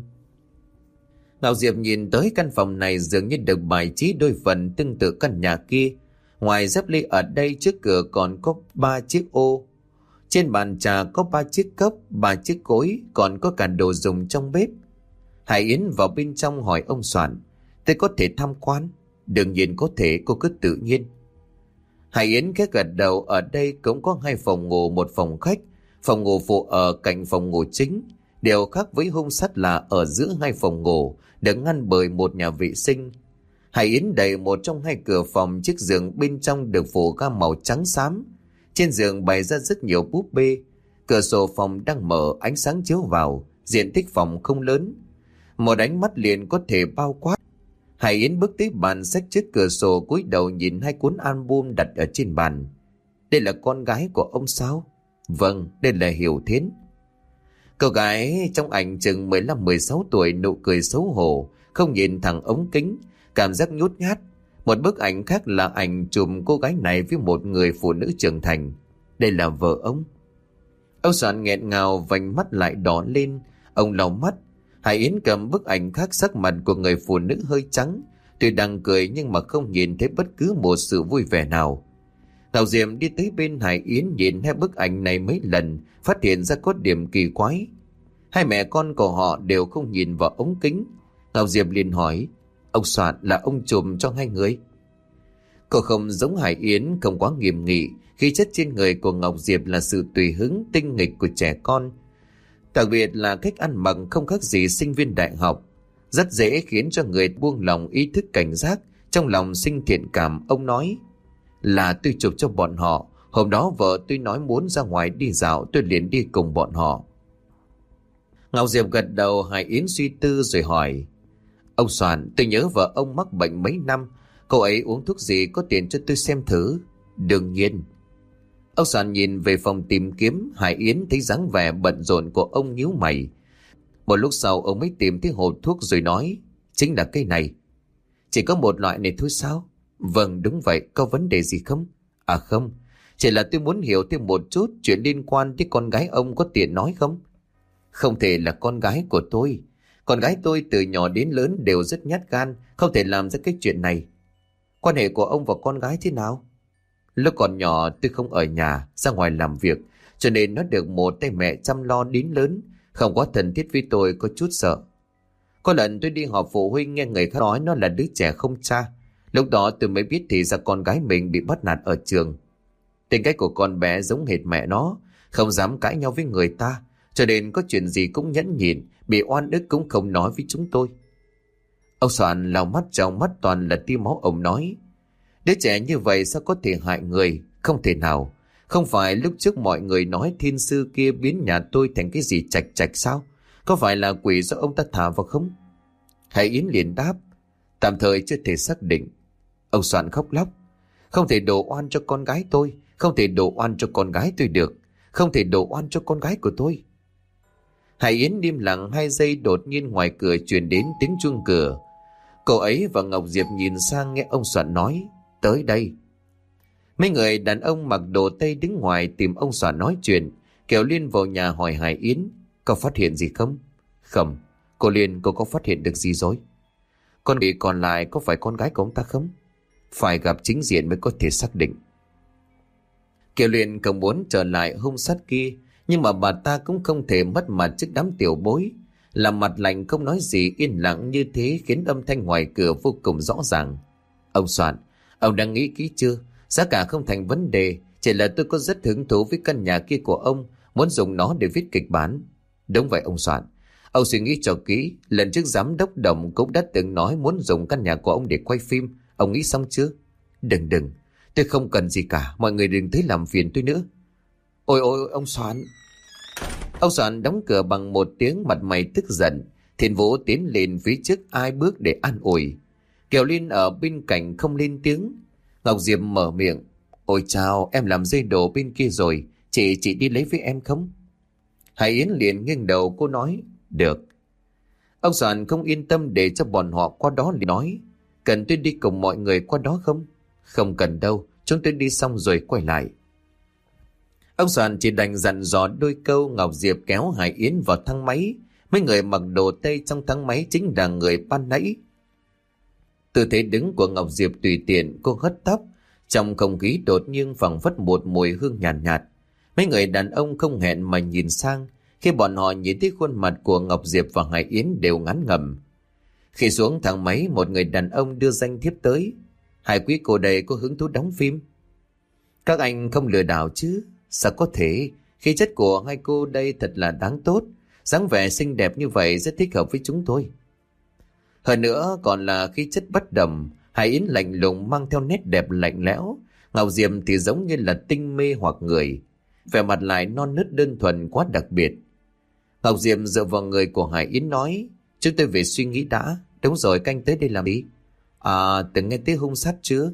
Ngạo Diệp nhìn tới căn phòng này dường như được bài trí đôi phần tương tự căn nhà kia. Ngoài dép lê ở đây, trước cửa còn có 3 chiếc ô. Trên bàn trà có 3 chiếc cốc, 3 chiếc cối, còn có cả đồ dùng trong bếp. Hải Yến vào bên trong hỏi ông Soạn: Tôi có thể tham quan? Đương nhiên có thể, cô cứ tự nhiên. Hải Yến khẽ gật đầu. Ở đây cũng có 2 phòng ngủ, 1 phòng khách. Phòng ngủ phụ ở cạnh phòng ngủ chính. Điều khác với hung sắt là ở giữa 2 phòng ngủ được ngăn bởi một nhà vệ sinh. Hải Yến đẩy một trong 2 cửa phòng, chiếc giường bên trong được phủ gam màu trắng xám. Trên giường bày ra rất nhiều búp bê. Cửa sổ phòng đang mở, ánh sáng chiếu vào, diện tích phòng không lớn, một ánh mắt liền có thể bao quát. Hải Yến bước tới bàn sách trước cửa sổ, cúi đầu nhìn 2 cuốn album đặt ở trên bàn. Đây là con gái của ông sao? Vâng, đây là Hiểu Thiến. Cô gái trong ảnh chừng 15-16 tuổi, nụ cười xấu hổ, không nhìn thẳng ống kính, cảm giác nhút nhát. Một bức ảnh khác là ảnh chụm cô gái này với một người phụ nữ trưởng thành. Đây là vợ ông. Ông Soạn nghẹn ngào, vành mắt lại đỏ lên. Ông lau mắt. Hải Yến cầm bức ảnh khác, sắc mặt của người phụ nữ hơi trắng, tuy đang cười nhưng mà không nhìn thấy bất cứ một sự vui vẻ nào. Ngạo Diệp đi tới bên Hải Yến, nhìn 2 bức ảnh này mấy lần, phát hiện ra có điểm kỳ quái. 2 mẹ con của họ đều không nhìn vào ống kính. Ngạo Diệp liền hỏi: Ông Soạn là ông chùm cho 2 người? Cô không giống Hải Yến, không quá nghiêm nghị. Khí chất trên người của Ngọc Diệp là sự tùy hứng tinh nghịch của trẻ con. Đặc biệt là cách ăn mặc không khác gì sinh viên đại học, rất dễ khiến cho người buông lòng ý thức cảnh giác, trong lòng sinh thiện cảm. Ông nói: Là tôi chụp cho bọn họ. Hôm đó vợ tôi nói muốn ra ngoài đi dạo, tôi liền đi cùng bọn họ. Ngọc Diệp gật đầu. Hải Yến suy tư rồi hỏi: Ông Soạn, tôi nhớ vợ ông mắc bệnh mấy năm, cô ấy uống thuốc gì, có tiền cho tôi xem thử? Đương nhiên. Ông Soạn nhìn về phòng tìm kiếm. Hải Yến thấy dáng vẻ bận rộn của ông, nhíu mày. Một lúc sau ông mới tìm thấy hộp thuốc rồi nói: Chính là cây này. Chỉ có một loại này thôi sao? Vâng, đúng vậy. Có vấn đề gì không? À không, chỉ là tôi muốn hiểu thêm một chút chuyện liên quan tới con gái ông, có tiện nói không? Không thể là con gái của tôi. Con gái tôi từ nhỏ đến lớn đều rất nhát gan, không thể làm ra cái chuyện này. Quan hệ của ông và con gái thế nào? Lúc còn nhỏ tôi không ở nhà, ra ngoài làm việc, cho nên nó được một tay mẹ chăm lo đến lớn, không quá thân thiết với tôi, có chút sợ. Có lần tôi đi họp phụ huynh nghe người khác nói nó là đứa trẻ không cha. Lúc đó tôi mới biết thì ra con gái mình bị bắt nạt ở trường. Tính cách của con bé giống hệt mẹ nó, không dám cãi nhau với người ta, cho nên có chuyện gì cũng nhẫn nhịn, bị oan ức cũng không nói với chúng tôi. Ông Soạn lau mắt, trong mắt toàn là tia máu. Ông nói, đứa trẻ như vậy sao có thể hại người? Không thể nào. Không phải lúc trước mọi người nói thiên sư kia biến nhà tôi thành cái gì chạch chạch sao? Có phải là quỷ do ông ta thả vào không? Hải Yến liền đáp, tạm thời chưa thể xác định. Ông Soạn khóc lóc, không thể đổ oan cho con gái tôi, không thể đổ oan cho con gái tôi được, không thể đổ oan cho con gái của tôi. Hải Yến im lặng 2 giây, đột nhiên ngoài cửa truyền đến tiếng chuông cửa. Cô ấy và Ngọc Diệp nhìn sang nghe ông Soạn nói, tới đây. Mấy người đàn ông mặc đồ Tây đứng ngoài tìm ông Soạn nói chuyện. Kiều Liên vào nhà hỏi Hải Yến, có phát hiện gì không? Không. Cô Liên, cô có phát hiện được gì rồi? Con bị còn lại có phải con gái của ông ta không? Phải gặp chính diện mới có thể xác định. Kiều Liên không muốn trở lại hung sát kia, nhưng mà bà ta cũng không thể mất mặt trước đám tiểu bối. Làm mặt lạnh không nói gì, yên lặng như thế khiến âm thanh ngoài cửa vô cùng rõ ràng. Ông Soạn, ông đang nghĩ kỹ chưa? Giá cả không thành vấn đề, chỉ là tôi có rất hứng thú với căn nhà kia của ông, muốn dùng nó để viết kịch bản. Đúng vậy ông Soạn, ông suy nghĩ cho kỹ. Lần trước giám đốc Đồng cũng đã từng nói muốn dùng căn nhà của ông để quay phim. Ông nghĩ xong chưa? Đừng, tôi không cần gì cả, mọi người đừng thấy làm phiền tôi nữa. Ôi ôi ông Soạn. Ông Soạn đóng cửa bằng một tiếng, mặt mày tức giận. Thiên Vũ tiến lên phía trước ai bước để an ủi. Kiều Liên ở bên cạnh không lên tiếng. Ngọc Diệp mở miệng, ôi chao, em làm dây đồ bên kia rồi, chị đi lấy với em không? Hải Yến liền nghiêng đầu, cô nói, được. Ông Soạn không yên tâm để cho bọn họ qua đó, liền nói, cần tôi đi cùng mọi người qua đó không? Không cần đâu, chúng tôi đi xong rồi quay lại. Ông Soạn chỉ đành dặn dò đôi câu. Ngọc Diệp kéo Hải Yến vào thang máy. Mấy người mặc đồ Tây trong thang máy chính là người ban nãy. Tư thế đứng của Ngọc Diệp tùy tiện, cô hất tóc. Trong không khí đột nhiên phảng phất một mùi hương nhàn nhạt. Mấy người đàn ông không hẹn mà nhìn sang. Khi bọn họ nhìn thấy khuôn mặt của Ngọc Diệp và Hải Yến đều ngán ngẩm. Khi xuống thang máy, một người đàn ông đưa danh thiếp tới. Hai quý cô đây có hứng thú đóng phim? Các anh không lừa đảo chứ? Sao có thể? Khí chất của hai cô đây thật là đáng tốt. Dáng vẻ xinh đẹp như vậy rất thích hợp với chúng tôi. Hơn nữa còn là khí chất bất đồng. Hải Yến lạnh lùng mang theo nét đẹp lạnh lẽo. Ngọc Diệp thì giống như là tinh mê hoặc người. Vẻ mặt lại non nớt đơn thuần quá đặc biệt. Ngọc Diệp dựa vào người của Hải Yến nói, chúng tôi về suy nghĩ đã. Đúng rồi, canh tới đây làm gì? À, từng nghe tiếng hung sát chưa?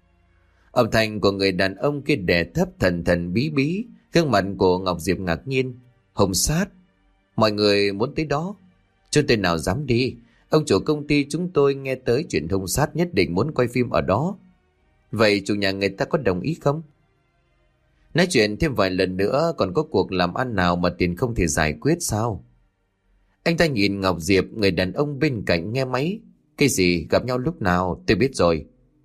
Âm thanh của người đàn ông kia đè thấp, thần thần bí bí. Gương mặt của Ngọc Diệp ngạc nhiên. Hung sát? Mọi người muốn tới đó? Chúng tôi nào dám đi. Ông chủ công ty chúng tôi nghe tới chuyện hung sát nhất định muốn quay phim ở đó. Vậy chủ nhà người ta có đồng ý không? Nói chuyện thêm vài lần nữa, còn có cuộc làm ăn nào mà tiền không thể giải quyết sao? Anh ta nhìn Ngọc Diệp, người đàn ông bên cạnh nghe máy. Cái gì, gặp nhau lúc nào? Tôi biết rồi.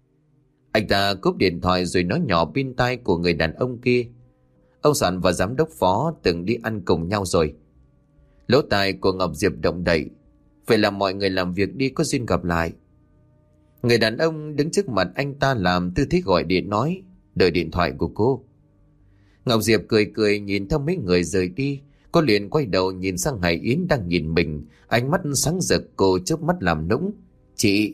Anh ta cúp điện thoại rồi nói nhỏ bên tai của người đàn ông kia. Ông Soạn và giám đốc Phó từng đi ăn cùng nhau rồi. Lỗ tai của Ngọc Diệp động đậy. Vậy là mọi người làm việc đi, có duyên gặp lại. Người đàn ông đứng trước mặt anh ta làm tư thế gọi điện nói, đợi điện thoại của cô. Ngọc Diệp cười cười nhìn theo mấy người rời đi. Cô liền quay đầu nhìn sang Hải Yến đang nhìn mình. Ánh mắt sáng rực, cô chớp mắt làm nũng. Chị...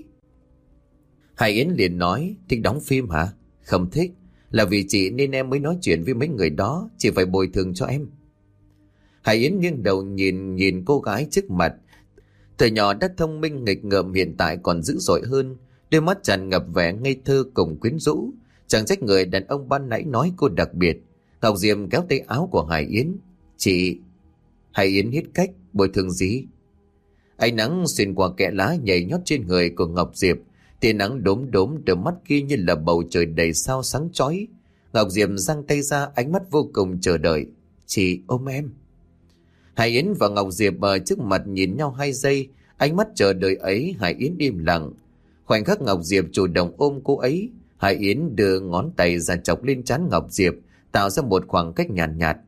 Hải Yến liền nói, thích đóng phim hả? Không thích. Là vì chị nên em mới nói chuyện với mấy người đó. Chị phải bồi thường cho em. Hải Yến nghiêng đầu nhìn cô gái trước mặt. Từ nhỏ đã thông minh nghịch ngợm, hiện tại còn dữ dội hơn. Đôi mắt tràn ngập vẻ ngây thơ cùng quyến rũ. Chẳng trách người đàn ông ban nãy nói cô đặc biệt. Ngọc Diệp kéo tay áo của Hải Yến. Chị... Hải Yến hít cách, bồi thường gì? Ánh nắng xuyên qua kẽ lá nhảy nhót trên người của Ngọc Diệp. Tia nắng đốm đốm đôi mắt kia như là bầu trời đầy sao sáng chói. Ngọc Diệp giang tay ra, ánh mắt vô cùng chờ đợi. Chị ôm em. Hải Yến và Ngọc Diệp ở trước mặt nhìn nhau 2 giây. Ánh mắt chờ đợi ấy, Hải Yến im lặng. Khoảnh khắc Ngọc Diệp chủ động ôm cô ấy, Hải Yến đưa ngón tay ra chọc lên trán Ngọc Diệp, tạo ra một khoảng cách nhàn nhạt.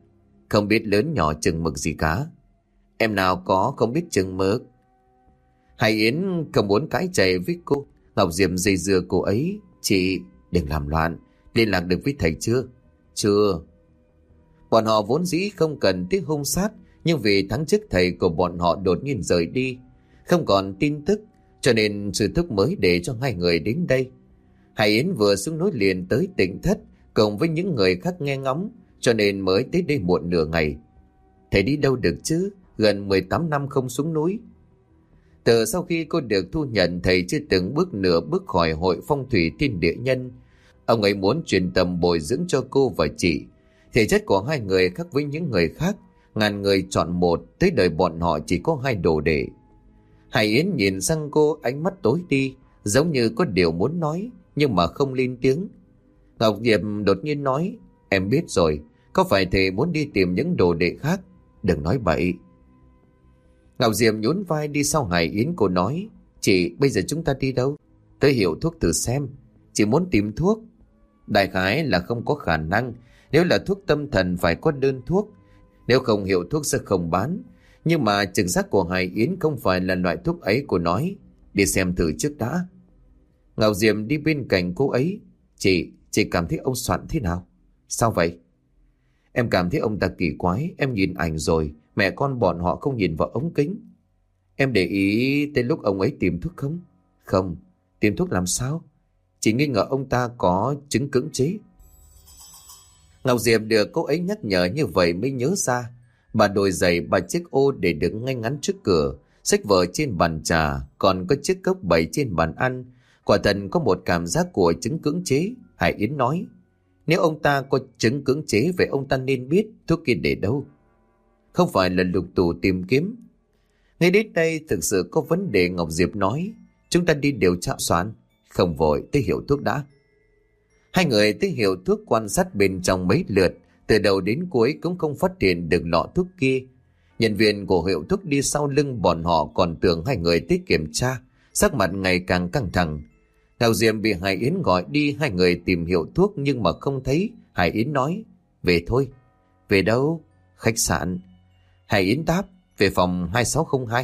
Không biết lớn nhỏ chừng mực gì cả. Em nào có không biết chừng mực. Hải Yến không muốn cãi chạy với cô. Ngọc Diệp dây dưa cô ấy. Chị đừng làm loạn. Liên lạc được với thầy chưa? Chưa. Bọn họ vốn dĩ không cần tiếng hung sát, nhưng vì tháng trước thầy của bọn họ đột nhiên rời đi, không còn tin tức, cho nên sư thúc mới để cho hai người đến đây. Hải Yến vừa xuống núi liền tới Tỉnh Thất cùng với những người khác nghe ngóng, cho nên mới tới đây muộn nửa ngày. Thầy đi đâu được chứ, gần 18 năm không xuống núi. Từ sau khi cô được thu nhận, thầy chưa từng bước nửa bước khỏi hội phong thủy thiên địa nhân. Ông ấy muốn truyền tâm bồi dưỡng cho cô và chị. Thể chất của hai người khác với những người khác, ngàn người chọn một, tới đời bọn họ chỉ có hai đồ đệ. Hải Yến nhìn sang cô, ánh mắt tối đi, giống như có điều muốn nói, nhưng mà không lên tiếng. Ngọc Diệp đột nhiên nói, em biết rồi, có phải thầy muốn đi tìm những đồ đệ khác? Đừng nói bậy. Ngọc Diệp nhún vai đi sau Hải Yến. Cô nói, chị, bây giờ chúng ta đi đâu? Tới hiệu thuốc thử xem. Chị muốn tìm thuốc. Đại khái là không có khả năng. Nếu là thuốc tâm thần phải có đơn thuốc, nếu không hiệu thuốc sẽ không bán. Nhưng mà trực giác của Hải Yến không phải là loại thuốc ấy. Cô nói, đi xem thử trước đã. Ngọc Diệp đi bên cạnh cô ấy. Chị cảm thấy ông Soạn thế nào? Sao vậy? Em cảm thấy ông ta kỳ quái. Em nhìn ảnh rồi, mẹ con bọn họ không nhìn vào ống kính. Em để ý tới lúc ông ấy tìm thuốc không? Không. Tìm thuốc làm sao? Chỉ nghi ngờ ông ta có chứng cưỡng chế. Ngọc Diệp được cô ấy nhắc nhở như vậy mới nhớ ra. Bà đổi giày, bà chiếc ô để đứng ngay ngắn trước cửa, sách vở trên bàn trà, còn có chiếc cốc bày trên bàn ăn. Quả thật có một cảm giác của chứng cưỡng chế. Hải Yến nói, nếu ông ta có chứng cưỡng chế, vậy ông ta nên biết thuốc kia để đâu, không phải là lục tủ tìm kiếm. Ngay đến đây thực sự có vấn đề. Ngọc Diệp nói, chúng ta đi điều tra Soạn. Không vội, tới hiệu thuốc đã. Hai người tới hiệu thuốc quan sát bên trong mấy lượt, từ đầu đến cuối cũng không phát hiện được lọ thuốc kia. Nhân viên của hiệu thuốc đi sau lưng bọn họ còn tưởng hai người tới kiểm tra, sắc mặt ngày càng căng thẳng. Ngọc Diệp bị Hải Yến gọi đi, hai người tìm hiệu thuốc nhưng mà không thấy. Hải Yến nói, về thôi. Về đâu? Khách sạn. Hải Yến đáp, về phòng 2602.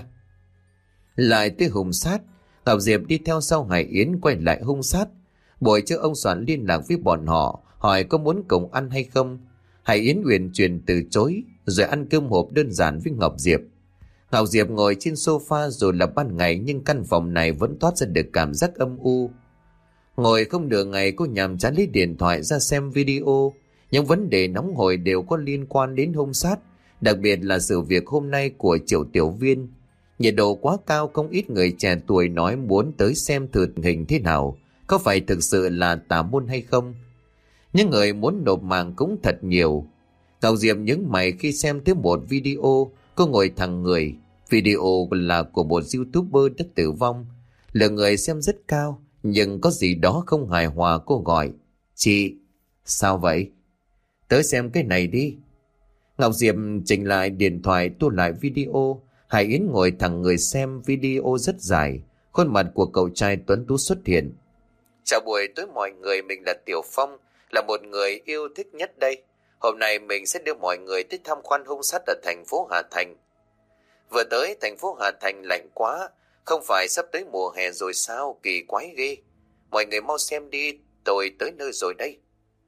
Lại tới Hùng Sát. Ngọc Diệp đi theo sau Hải Yến quay lại Hung Sát. Buổi trưa ông Soạn liên lạc với bọn họ, hỏi có muốn cùng ăn hay không. Hải Yến uyển chuyển từ chối, rồi ăn cơm hộp đơn giản với Ngọc Diệp. Ngọc Diệp ngồi trên sofa rồi là ban ngày, nhưng căn phòng này vẫn toát ra được cảm giác âm u. Ngồi không được ngày, cô nhàm chán lấy điện thoại ra xem video. Những vấn đề nóng hổi đều có liên quan đến Hung Sát, đặc biệt là sự việc hôm nay của Triệu Tiểu Viên. Nhiệt độ quá cao, không ít người trẻ tuổi nói muốn tới xem thử hình thế nào, có phải thực sự là tà môn hay không. Những người muốn nộp mạng cũng thật nhiều. Ngọc Diệp nhướng mày khi xem tới một video. Cô ngồi thẳng người. Video là của một YouTuber đã tử vong. Lượng người xem rất cao, nhưng có gì đó không hài hòa. Cô gọi, chị. Sao vậy? Tới xem cái này đi. Ngọc Diệp chỉnh lại điện thoại, tua lại video. Hải Yến ngồi thẳng người xem video rất dài. Khuôn mặt của cậu trai tuấn tú xuất hiện. Chào buổi tối mọi người, mình là Tiểu Phong, là một người yêu thích nhất đây. Hôm nay mình sẽ đưa mọi người tới tham quan Hung Sát ở thành phố Hà Thành. Vừa tới thành phố Hà Thành lạnh quá, không phải sắp tới mùa hè rồi sao, kỳ quái ghê. Mọi người mau xem đi, tôi tới nơi rồi đây.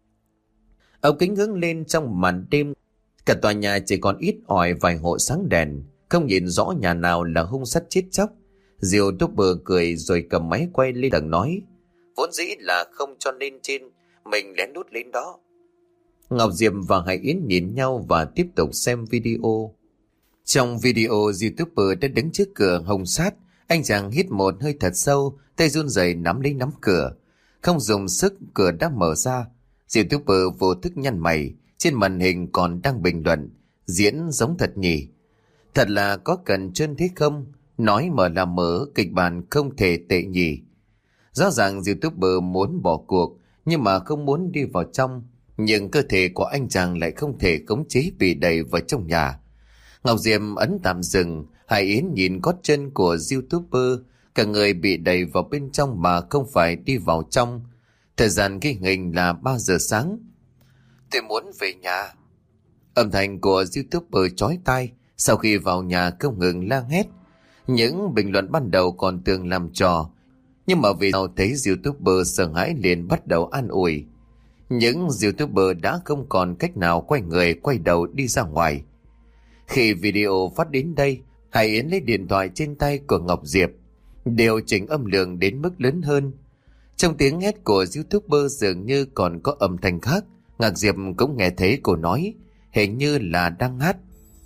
Ống kính hướng lên trong màn đêm, cả tòa nhà chỉ còn ít ỏi vài hộ sáng đèn, không nhìn rõ nhà nào là hung sát chết chóc. Diệu YouTuber cười rồi cầm máy quay lên tầng nói, vốn dĩ là không cho lên trên, mình lén lút lên đó. Ngọc Diệp và Hải Yến nhìn nhau và tiếp tục xem video. Trong video, YouTuber đã đứng trước cửa Hung Sát. Anh chàng hít một hơi thật sâu, tay run rẩy nắm lấy nắm cửa. Không dùng sức, cửa đã mở ra. YouTuber vô thức nhăn mày, trên màn hình còn đang bình luận, diễn giống thật nhỉ. Thật là có cần trơn thế không? Nói mở là mở, kịch bản không thể tệ nhỉ. Rõ ràng YouTuber muốn bỏ cuộc, nhưng mà không muốn đi vào trong. Nhưng cơ thể của anh chàng lại không thể khống chế, bị đẩy vào trong nhà. Ngọc Diệp ấn tạm dừng. Hải Yến nhìn gót chân của YouTuber, cả người bị đẩy vào bên trong mà không phải đi vào trong. Thời gian ghi hình là 3 giờ sáng. Tôi muốn về nhà. Âm thanh của YouTuber chói tai sau khi vào nhà không ngừng la hét. Những bình luận ban đầu còn tưởng làm trò, nhưng mà vì sao thấy YouTuber sợ hãi liền bắt đầu an ủi. Những YouTuber đã không còn cách nào quay người quay đầu đi ra ngoài. Khi video phát đến đây, Hải Yến lấy điện thoại trên tay của Ngọc Diệp, điều chỉnh âm lượng đến mức lớn hơn. Trong tiếng hét của YouTuber dường như còn có âm thanh khác. Ngọc Diệp cũng nghe thấy cô nói, hình như là đang hát.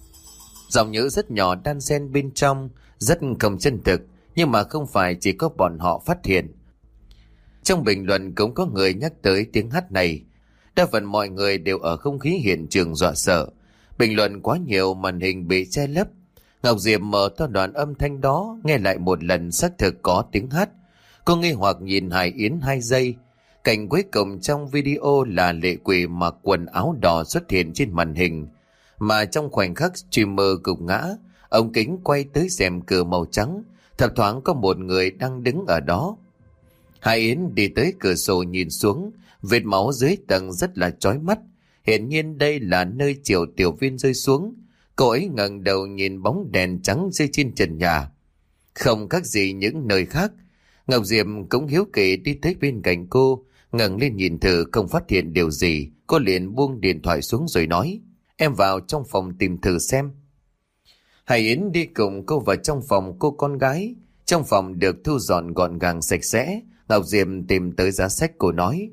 Giọng nhớ rất nhỏ đan xen bên trong, rất không chân thực, nhưng mà không phải chỉ có bọn họ phát hiện. Trong bình luận cũng có người nhắc tới tiếng hát này. Đa phần mọi người đều ở không khí hiện trường dọa sợ. Bình luận quá nhiều, màn hình bị che lấp. Ngọc Diệp mở to đoạn âm thanh đó, nghe lại một lần xác thực có tiếng hát. Cô nghi hoặc nhìn Hải Yến 2 giây. Cảnh cuối cùng trong video là lệ quỷ mặc quần áo đỏ xuất hiện trên màn hình. Mà trong khoảnh khắc streamer gục ngã, ống kính quay tới rèm cửa màu trắng, thấp thoáng có một người đang đứng ở đó. Hải Yến đi tới cửa sổ nhìn xuống, vết máu dưới tầng rất là chói mắt. Hiển nhiên đây là nơi Triệu Tiểu Viên rơi xuống. Cô ấy ngẩng đầu nhìn bóng đèn trắng rơi trên trần nhà. Không khác gì những nơi khác. Ngọc Diệp cũng hiếu kỳ đi tới bên cạnh cô, ngẩng lên nhìn thử không phát hiện điều gì. Cô liền buông điện thoại xuống rồi nói, em vào trong phòng tìm thử xem. Hải Yến đi cùng cô vào trong phòng cô con gái. Trong phòng được thu dọn gọn gàng sạch sẽ. Ngọc Diệp tìm tới giá sách, cô nói,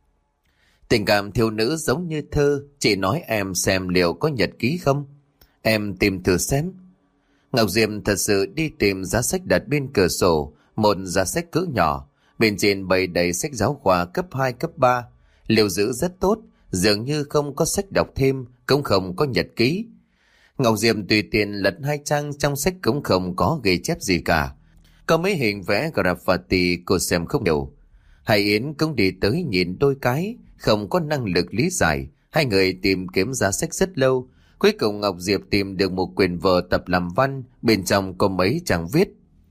tình cảm thiếu nữ giống như thơ, chị nói em xem liệu có nhật ký không? Em tìm thử xem. Ngọc Diệp thật sự đi tìm giá sách đặt bên cửa sổ, một giá sách cỡ nhỏ. Bên trên bày đầy sách giáo khoa cấp 2, cấp 3. Lưu giữ rất tốt, dường như không có sách đọc thêm, cũng không có nhật ký. Ngọc Diệp tùy tiện lật 2 trang, trong sách cũng không có ghi chép gì cả. Có mấy hình vẽ graffiti cô xem không hiểu. Hải Yến cũng đi tới nhìn đôi cái, không có năng lực lý giải. Hai người tìm kiếm giá sách rất lâu. Cuối cùng Ngọc Diệp tìm được một quyển vở tập làm văn, bên trong có mấy trang viết.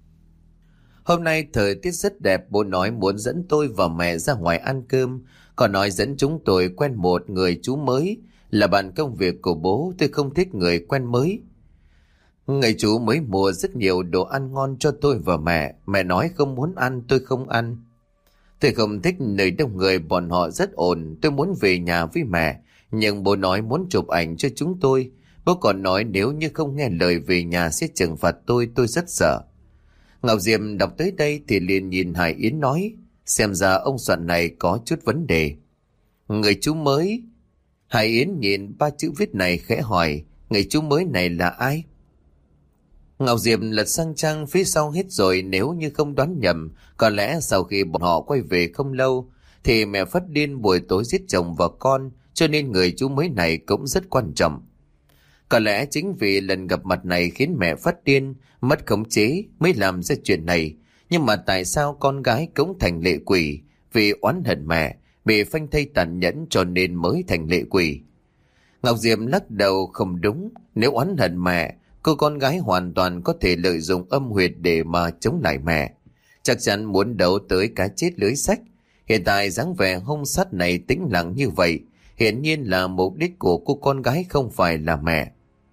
Hôm nay thời tiết rất đẹp, bố nói muốn dẫn tôi và mẹ ra ngoài ăn cơm. Còn nói dẫn chúng tôi quen một người chú mới, là bạn công việc của bố, tôi không thích người quen mới. Người chú mới mua rất nhiều đồ ăn ngon cho tôi và mẹ. Mẹ nói không muốn ăn, tôi không ăn. Tôi không thích nơi đông người, bọn họ rất ồn. Tôi muốn về nhà với mẹ, nhưng bố nói muốn chụp ảnh cho chúng tôi. Bố còn nói nếu như không nghe lời về nhà sẽ trừng phạt tôi rất sợ. Ngọc Diệp đọc tới đây thì liền nhìn Hải Yến nói, xem ra ông soạn này có chút vấn đề. Người chú mới. Hải Yến nhìn 3 chữ viết này khẽ hỏi, người chú mới này là ai? Ngọc Diệp lật sang trang phía sau hết rồi, nếu như không đoán nhầm, có lẽ sau khi bọn họ quay về không lâu, thì mẹ phát điên buổi tối giết chồng và con, cho nên người chú mới này cũng rất quan trọng. Có lẽ chính vì lần gặp mặt này khiến mẹ phát điên, mất khống chế mới làm ra chuyện này. Nhưng mà tại sao con gái cũng thành lệ quỷ? Vì oán hận mẹ, bị phanh thây tàn nhẫn cho nên mới thành lệ quỷ. Ngọc Diệp lắc đầu, không đúng. Nếu oán hận mẹ, cô con gái hoàn toàn có thể lợi dụng âm huyệt để mà chống lại mẹ. Chắc chắn muốn đấu tới cá chết lưới sách. Hiện tại dáng vẻ hung sát này tĩnh lặng như vậy, hiển nhiên là mục đích của cô con gái không phải là mẹ.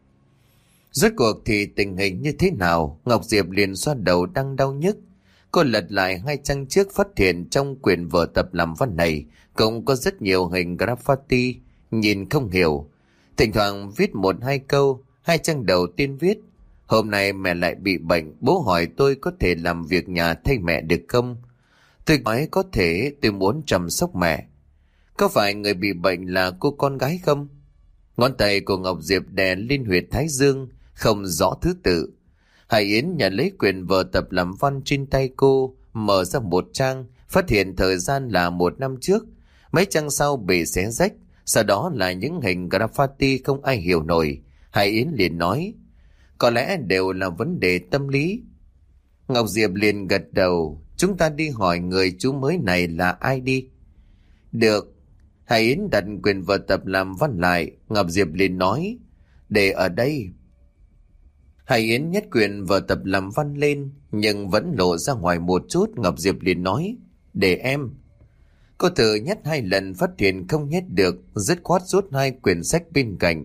Rốt cuộc thì tình hình như thế nào? Ngọc Diệp liền xoa đầu đang đau nhức. Cô lật lại 2 trang trước, phát hiện trong quyển vở tập làm văn này cũng có rất nhiều hình graffiti, nhìn không hiểu. Thỉnh thoảng viết 1-2 câu. 2 trang đầu tiên viết, hôm nay mẹ lại bị bệnh, bố hỏi tôi có thể làm việc nhà thay mẹ được không? Tôi nói có thể, tôi muốn chăm sóc mẹ. Có phải người bị bệnh là cô con gái không? Ngón tay của Ngọc Diệp đè lên huyệt thái dương, không rõ thứ tự. Hải Yến nhận lấy quyển vở tập làm văn trên tay cô, mở ra 1 trang, phát hiện thời gian là 1 năm trước. Mấy trang sau bị xé rách, sau đó là những hình graffiti không ai hiểu nổi. Hải Yến liền nói, có lẽ đều là vấn đề tâm lý. Ngọc Diệp liền gật đầu, chúng ta đi hỏi người chú mới này là ai đi. Được. Hải Yến đặt quyển vở tập làm văn lại. Ngọc Diệp liền nói, để ở đây. Hải Yến nhét quyển vở tập làm văn lên, nhưng vẫn lộ ra ngoài một chút. Ngọc Diệp liền nói, để em. Cô thử nhét 2 lần, phát hiện không nhét được, dứt khoát rút 2 quyển sách bên cạnh.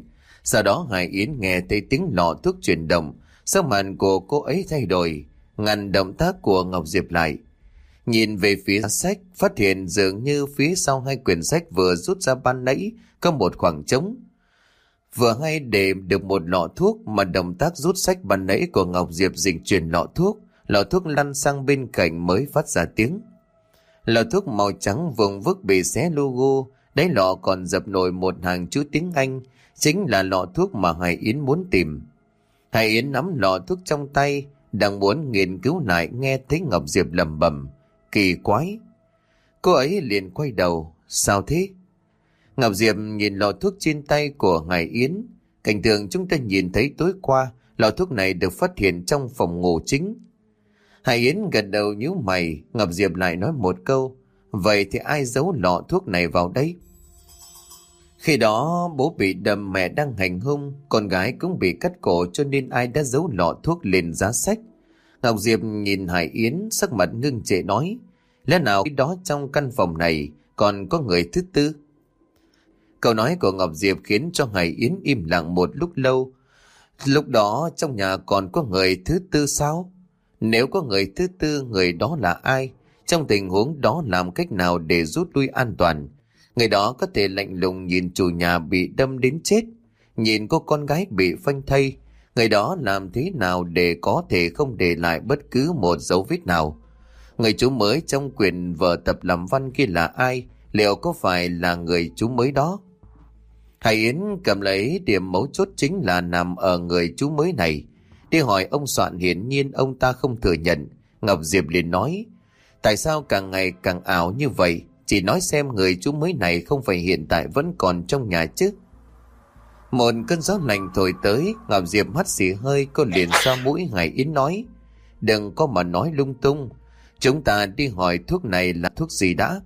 Sau đó Hải Yến nghe thấy tiếng lọ thuốc chuyển động, sắc mặt của cô ấy thay đổi, ngăn động tác của Ngọc Diệp lại. Nhìn về phía sách, phát hiện dường như phía sau hai quyển sách vừa rút ra ban nãy có một khoảng trống. Vừa hay để được một lọ thuốc mà động tác rút sách ban nãy của Ngọc Diệp dịch chuyển lọ thuốc lăn sang bên cạnh mới phát ra tiếng. Lọ thuốc màu trắng vùng vức bị xé logo, đáy lọ còn dập nổi một hàng chữ tiếng Anh, chính là lọ thuốc mà Hải Yến muốn tìm. Hải Yến nắm lọ thuốc trong tay, đang muốn nghiên cứu lại, nghe thấy Ngọc Diệp lẩm bẩm, kỳ quái. Cô ấy liền quay đầu, sao thế? Ngọc Diệp nhìn lọ thuốc trên tay của Hải Yến. Cảnh tượng chúng ta nhìn thấy tối qua, lọ thuốc này được phát hiện trong phòng ngủ chính. Hải Yến gật đầu nhíu mày. Ngọc Diệp lại nói một câu, vậy thì ai giấu lọ thuốc này vào đây? Khi đó bố bị đâm, mẹ đang hành hung, con gái cũng bị cắt cổ, cho nên ai đã giấu lọ thuốc lên giá sách? Ngọc Diệp nhìn Hải Yến, sắc mặt ngưng trệ nói, lẽ nào khi đó trong căn phòng này còn có người thứ tư? Câu nói của Ngọc Diệp khiến cho Hải Yến im lặng một lúc lâu. Lúc đó trong nhà còn có người thứ tư sao? Nếu có người thứ tư, người đó là ai? Trong tình huống đó làm cách nào để rút lui an toàn? Người đó có thể lạnh lùng nhìn chủ nhà bị đâm đến chết, nhìn cô con gái bị phanh thây. Người đó làm thế nào để có thể không để lại bất cứ một dấu vết nào? Người chú mới trong quyển vở tập làm văn kia là ai? Liệu có phải là người chú mới đó? Hải Yến cầm lấy điểm mấu chốt, chính là nằm ở người chú mới này. Đi hỏi ông Soạn, hiển nhiên ông ta không thừa nhận. Ngọc Diệp liền nói, tại sao càng ngày càng ảo như vậy? Chỉ nói xem người chú mới này không phải hiện tại vẫn còn trong nhà chứ? Một cơn gió lạnh thổi tới, Ngọc Diệp hắt xì hơi, cô liền xoa mũi. Hải Yến nói, đừng có mà nói lung tung, chúng ta đi hỏi thuốc này là thuốc gì đã.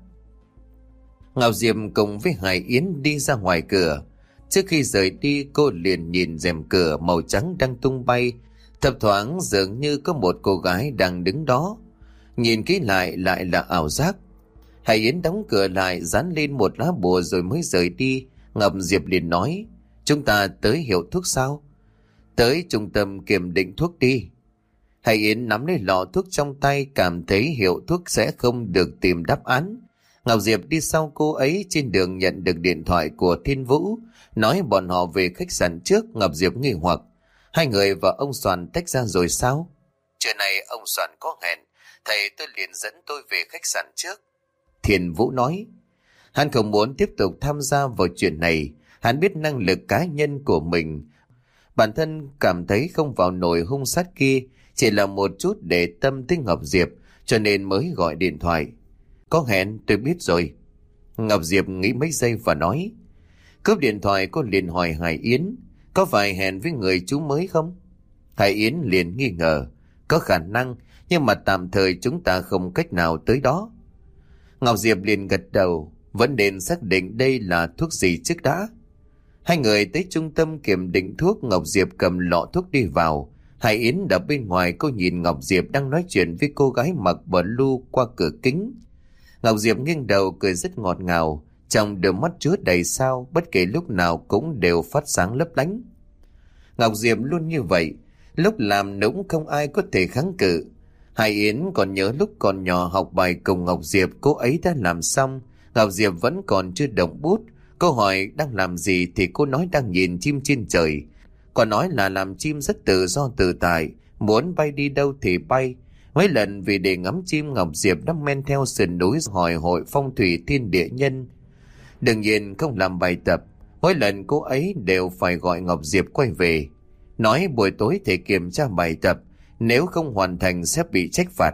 Ngọc Diệp cùng với Hải Yến đi ra ngoài cửa. Trước khi rời đi, cô liền nhìn rèm cửa màu trắng đang tung bay, thấp thoáng dường như có một cô gái đang đứng đó. Nhìn kỹ lại là ảo giác. Hải Yến đóng cửa lại, dán lên một lá bùa rồi mới rời đi. Ngọc Diệp liền nói, chúng ta tới hiệu thuốc sao? Tới trung tâm kiểm định thuốc đi. Hải Yến nắm lấy lọ thuốc trong tay, cảm thấy hiệu thuốc sẽ không được tìm đáp án. Ngọc Diệp đi sau cô ấy. Trên đường nhận được điện thoại của Thiên Vũ, nói bọn họ về khách sạn trước. Ngọc Diệp nghi hoặc, hai người và ông Soạn tách ra rồi sao? Trưa nay ông Soạn có hẹn, thầy tôi liền dẫn tôi về khách sạn trước. Thiên Vũ nói, hắn không muốn tiếp tục tham gia vào chuyện này. Hắn biết năng lực cá nhân của mình, bản thân cảm thấy không vào nổi hung sát kia, chỉ là một chút để tâm tới Ngọc Diệp, cho nên mới gọi điện thoại. Có hẹn, tôi biết rồi. Ngọc Diệp nghĩ mấy giây và nói. Cướp điện thoại, cô liền hỏi Hải Yến, có phải hẹn với người chú mới không? Hải Yến liền nghi ngờ, có khả năng, nhưng mà tạm thời chúng ta không cách nào tới đó. Ngọc Diệp liền gật đầu, vẫn nên xác định đây là thuốc gì trước đã. Hai người tới trung tâm kiểm định thuốc. Ngọc Diệp cầm lọ thuốc đi vào. Hải Yến ở bên ngoài, cô nhìn Ngọc Diệp đang nói chuyện với cô gái mặc blue qua cửa kính. Ngọc Diệp nghiêng đầu cười rất ngọt ngào, trong đôi mắt chứa đầy sao, bất kể lúc nào cũng đều phát sáng lấp lánh. Ngọc Diệp luôn như vậy, lúc làm nũng không ai có thể kháng cự. Hải Yến còn nhớ lúc còn nhỏ học bài cùng Ngọc Diệp, cô ấy đã làm xong, Ngọc Diệp vẫn còn chưa động bút. Cô hỏi đang làm gì thì cô nói đang nhìn chim trên trời. Còn nói là làm chim rất tự do tự tại, muốn bay đi đâu thì bay. Mấy lần vì để ngắm chim, Ngọc Diệp đã men theo sườn núi hỏi hội phong thủy thiên địa nhân. Đương nhiên không làm bài tập, mỗi lần cô ấy đều phải gọi Ngọc Diệp quay về, nói buổi tối thể kiểm tra bài tập, nếu không hoàn thành sẽ bị trách phạt.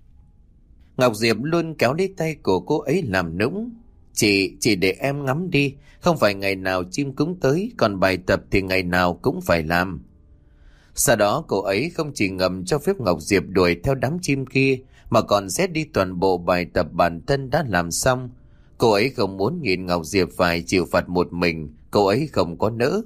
Ngọc Diệp luôn kéo lấy tay của cô ấy làm nũng. Chỉ để em ngắm đi, không phải ngày nào chim cũng tới, còn bài tập thì ngày nào cũng phải làm. Sau đó cô ấy không chỉ ngầm cho phép Ngọc Diệp đuổi theo đám chim kia, mà còn xét đi toàn bộ bài tập bản thân đã làm xong. Cô ấy không muốn nhìn Ngọc Diệp phải chịu phạt một mình, cô ấy không có nỡ.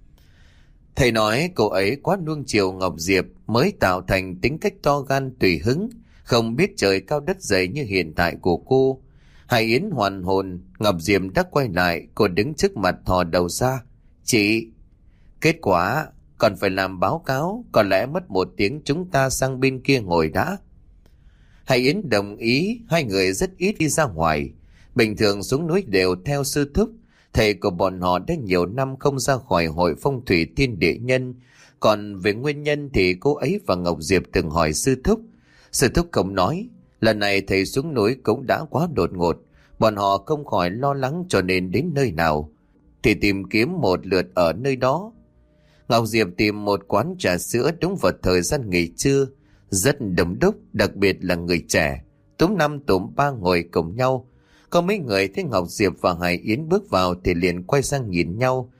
Thầy nói cô ấy quá nuông chiều Ngọc Diệp mới tạo thành tính cách to gan tùy hứng, không biết trời cao đất dày như hiện tại của cô. Hải Yến hoàn hồn, Ngọc Diệp đã quay lại, cô đứng trước mặt thò đầu ra. Chị! Kết quả còn phải làm báo cáo, có lẽ mất 1 tiếng chúng ta sang bên kia ngồi đã. Hải Yến đồng ý. Hai người rất ít đi ra ngoài, bình thường xuống núi đều theo sư thúc. Thầy của bọn họ đã nhiều năm không ra khỏi hội phong thủy thiên địa nhân. Còn về nguyên nhân thì cô ấy và Ngọc Diệp từng hỏi sư thúc. Sư thúc không nói. Lần này thầy xuống núi cũng đã quá đột ngột, bọn họ không khỏi lo lắng, cho nên đến nơi nào thì tìm kiếm một lượt ở nơi đó. Ngọc Diệp tìm một quán trà sữa đúng vào thời gian nghỉ trưa, rất đông đúc, đặc biệt là người trẻ, túm 5 túm 3 ngồi cùng nhau. Có mấy người thấy Ngọc Diệp và Hải Yến bước vào thì liền quay sang nhìn nhau.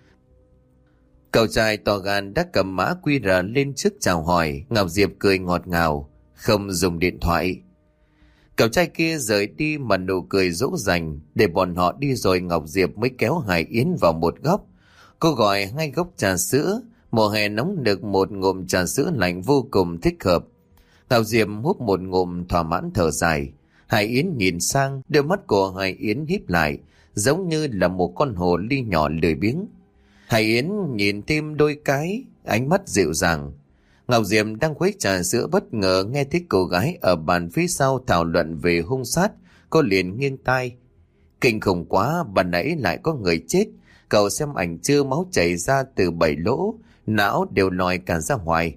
Cậu trai to gan đã cầm mã QR lên trước chào hỏi. Ngọc Diệp cười ngọt ngào, không dùng điện thoại. Cậu trai kia rời đi mà nụ cười dỗ dành. Để bọn họ đi rồi, Ngọc Diệp mới kéo Hải Yến vào một góc. Cô gọi 2 gốc trà sữa. Mùa hè nóng nực, một ngụm trà sữa lạnh vô cùng thích hợp. Ngọc Diệp hút một ngụm thỏa mãn thở dài. Hải Yến nhìn sang, đôi mắt của Hải Yến híp lại, giống như là một con hồ ly nhỏ lười biếng. Hải Yến nhìn thêm đôi cái, ánh mắt dịu dàng. Ngọc Diệp đang khuấy trà sữa bất ngờ nghe thấy cô gái ở bàn phía sau thảo luận về hung sát. Cô liền nghiêng tai. Kinh khủng quá, ban nãy lại có người chết. Cậu xem ảnh chưa, máu chảy ra từ 7 lỗ, não đều lòi cả ra ngoài.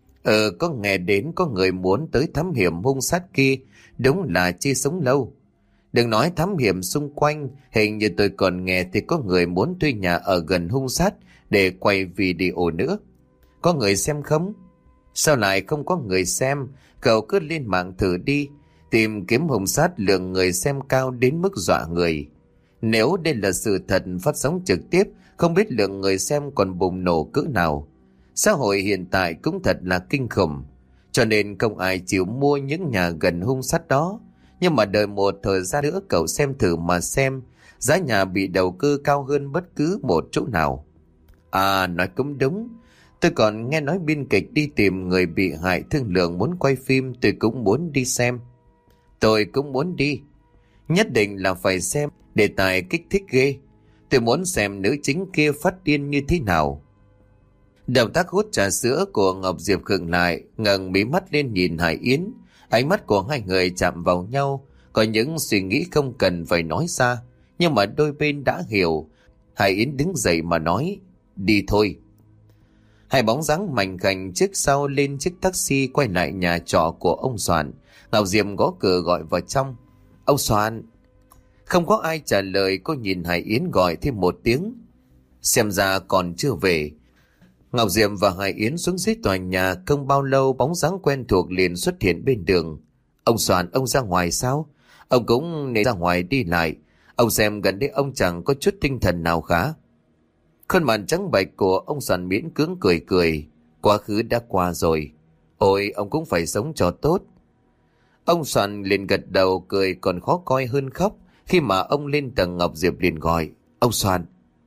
Có nghe đến có người muốn tới thám hiểm hung sát kia, đúng là chưa sống lâu. Đừng nói thám hiểm xung quanh, hình như tôi còn nghe thì có người muốn thuê nhà ở gần hung sát để quay video nữa. Có người xem không? Sao lại không có người xem? Cậu cứ lên mạng thử đi, tìm kiếm hung sát, lượng người xem cao đến mức dọa người. Nếu đây là sự thật phát sóng trực tiếp, không biết lượng người xem còn bùng nổ cỡ nào. Xã hội hiện tại cũng thật là kinh khủng, cho nên không ai chịu mua những nhà gần hung sát đó. Nhưng mà đợi một thời gian nữa cậu xem thử mà xem, giá nhà bị đầu cơ cao hơn bất cứ một chỗ nào. À, nói cũng đúng. Tôi còn nghe nói biên kịch đi tìm người bị hại thương lượng muốn quay phim, tôi cũng muốn đi xem. Tôi cũng muốn đi. Nhất định là phải xem, đề tài kích thích ghê. Tôi muốn xem nữ chính kia phát điên như thế nào. Động tác hút trà sữa của Ngọc Diệp khựng lại, ngẩng mí mắt lên nhìn Hải Yến. Ánh mắt của hai người chạm vào nhau, có những suy nghĩ không cần phải nói ra, nhưng mà đôi bên đã hiểu. Hải Yến đứng dậy mà nói, đi thôi. Hai bóng dáng mảnh khảnh trước sau lên chiếc taxi quay lại nhà trọ của ông Soạn. Ngọc Diệp gõ cửa gọi vào trong. Ông Soạn. Không có ai trả lời, cô nhìn Hải Yến gọi thêm 1 tiếng. Xem ra còn chưa về. Ngọc Diệp và Hải Yến xuống dưới tòa nhà, không bao lâu bóng dáng quen thuộc liền xuất hiện bên đường. Ông Soạn, ông ra ngoài sao? Ông cũng nên ra ngoài đi lại. Ông xem gần đây ông chẳng có chút tinh thần nào khá. Khuôn mặt trắng bệch của ông Soạn miễn cưỡng cười cười. Quá khứ đã qua rồi. Ôi, ông cũng phải sống cho tốt. Ông Soạn liền gật đầu, cười còn khó coi hơn khóc khi mà ông lên tầng. Ngọc Diệp liền gọi, ông Soạn.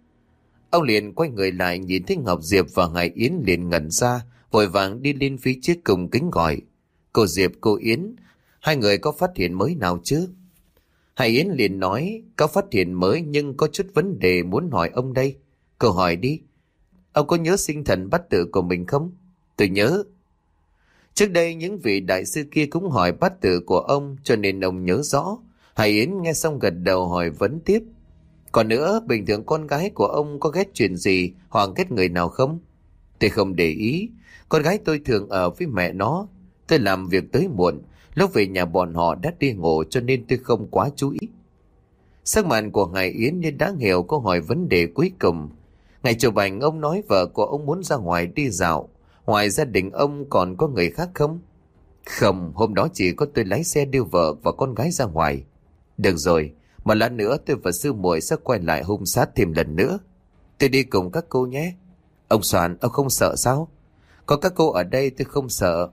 Ông liền quay người lại, nhìn thấy Ngọc Diệp và Hải Yến liền ngẩn ra, vội vàng đi lên phía trước cùng kính gọi. Cô Diệp, cô Yến, hai người có phát hiện mới nào chứ? Hải Yến liền nói, có phát hiện mới nhưng có chút vấn đề muốn hỏi ông đây. Cô hỏi đi. Ông có nhớ sinh thần bát tự của mình không? Tôi nhớ. Trước đây những vị đại sư kia cũng hỏi bát tự của ông, cho nên ông nhớ rõ. Hải Yến nghe xong gật đầu hỏi vấn tiếp. Còn nữa, bình thường con gái của ông có ghét chuyện gì hoặc ghét người nào không? Tôi không để ý. Con gái tôi thường ở với mẹ nó. Tôi làm việc tới muộn, lúc về nhà bọn họ đã đi ngủ, cho nên tôi không quá chú ý. Sắc mặt của Hải Yến như đã hiểu câu hỏi vấn đề cuối cùng. Ngày chụp ảnh ông nói vợ của ông muốn ra ngoài đi dạo. Ngoài gia đình ông còn có người khác không? Không, hôm đó chỉ có tôi lái xe đưa vợ và con gái ra ngoài. Được rồi, một lát nữa tôi và sư muội sẽ quay lại hung sát thêm lần nữa. Tôi đi cùng các cô nhé. Ông Soạn, ông không sợ sao? Có các cô ở đây tôi không sợ.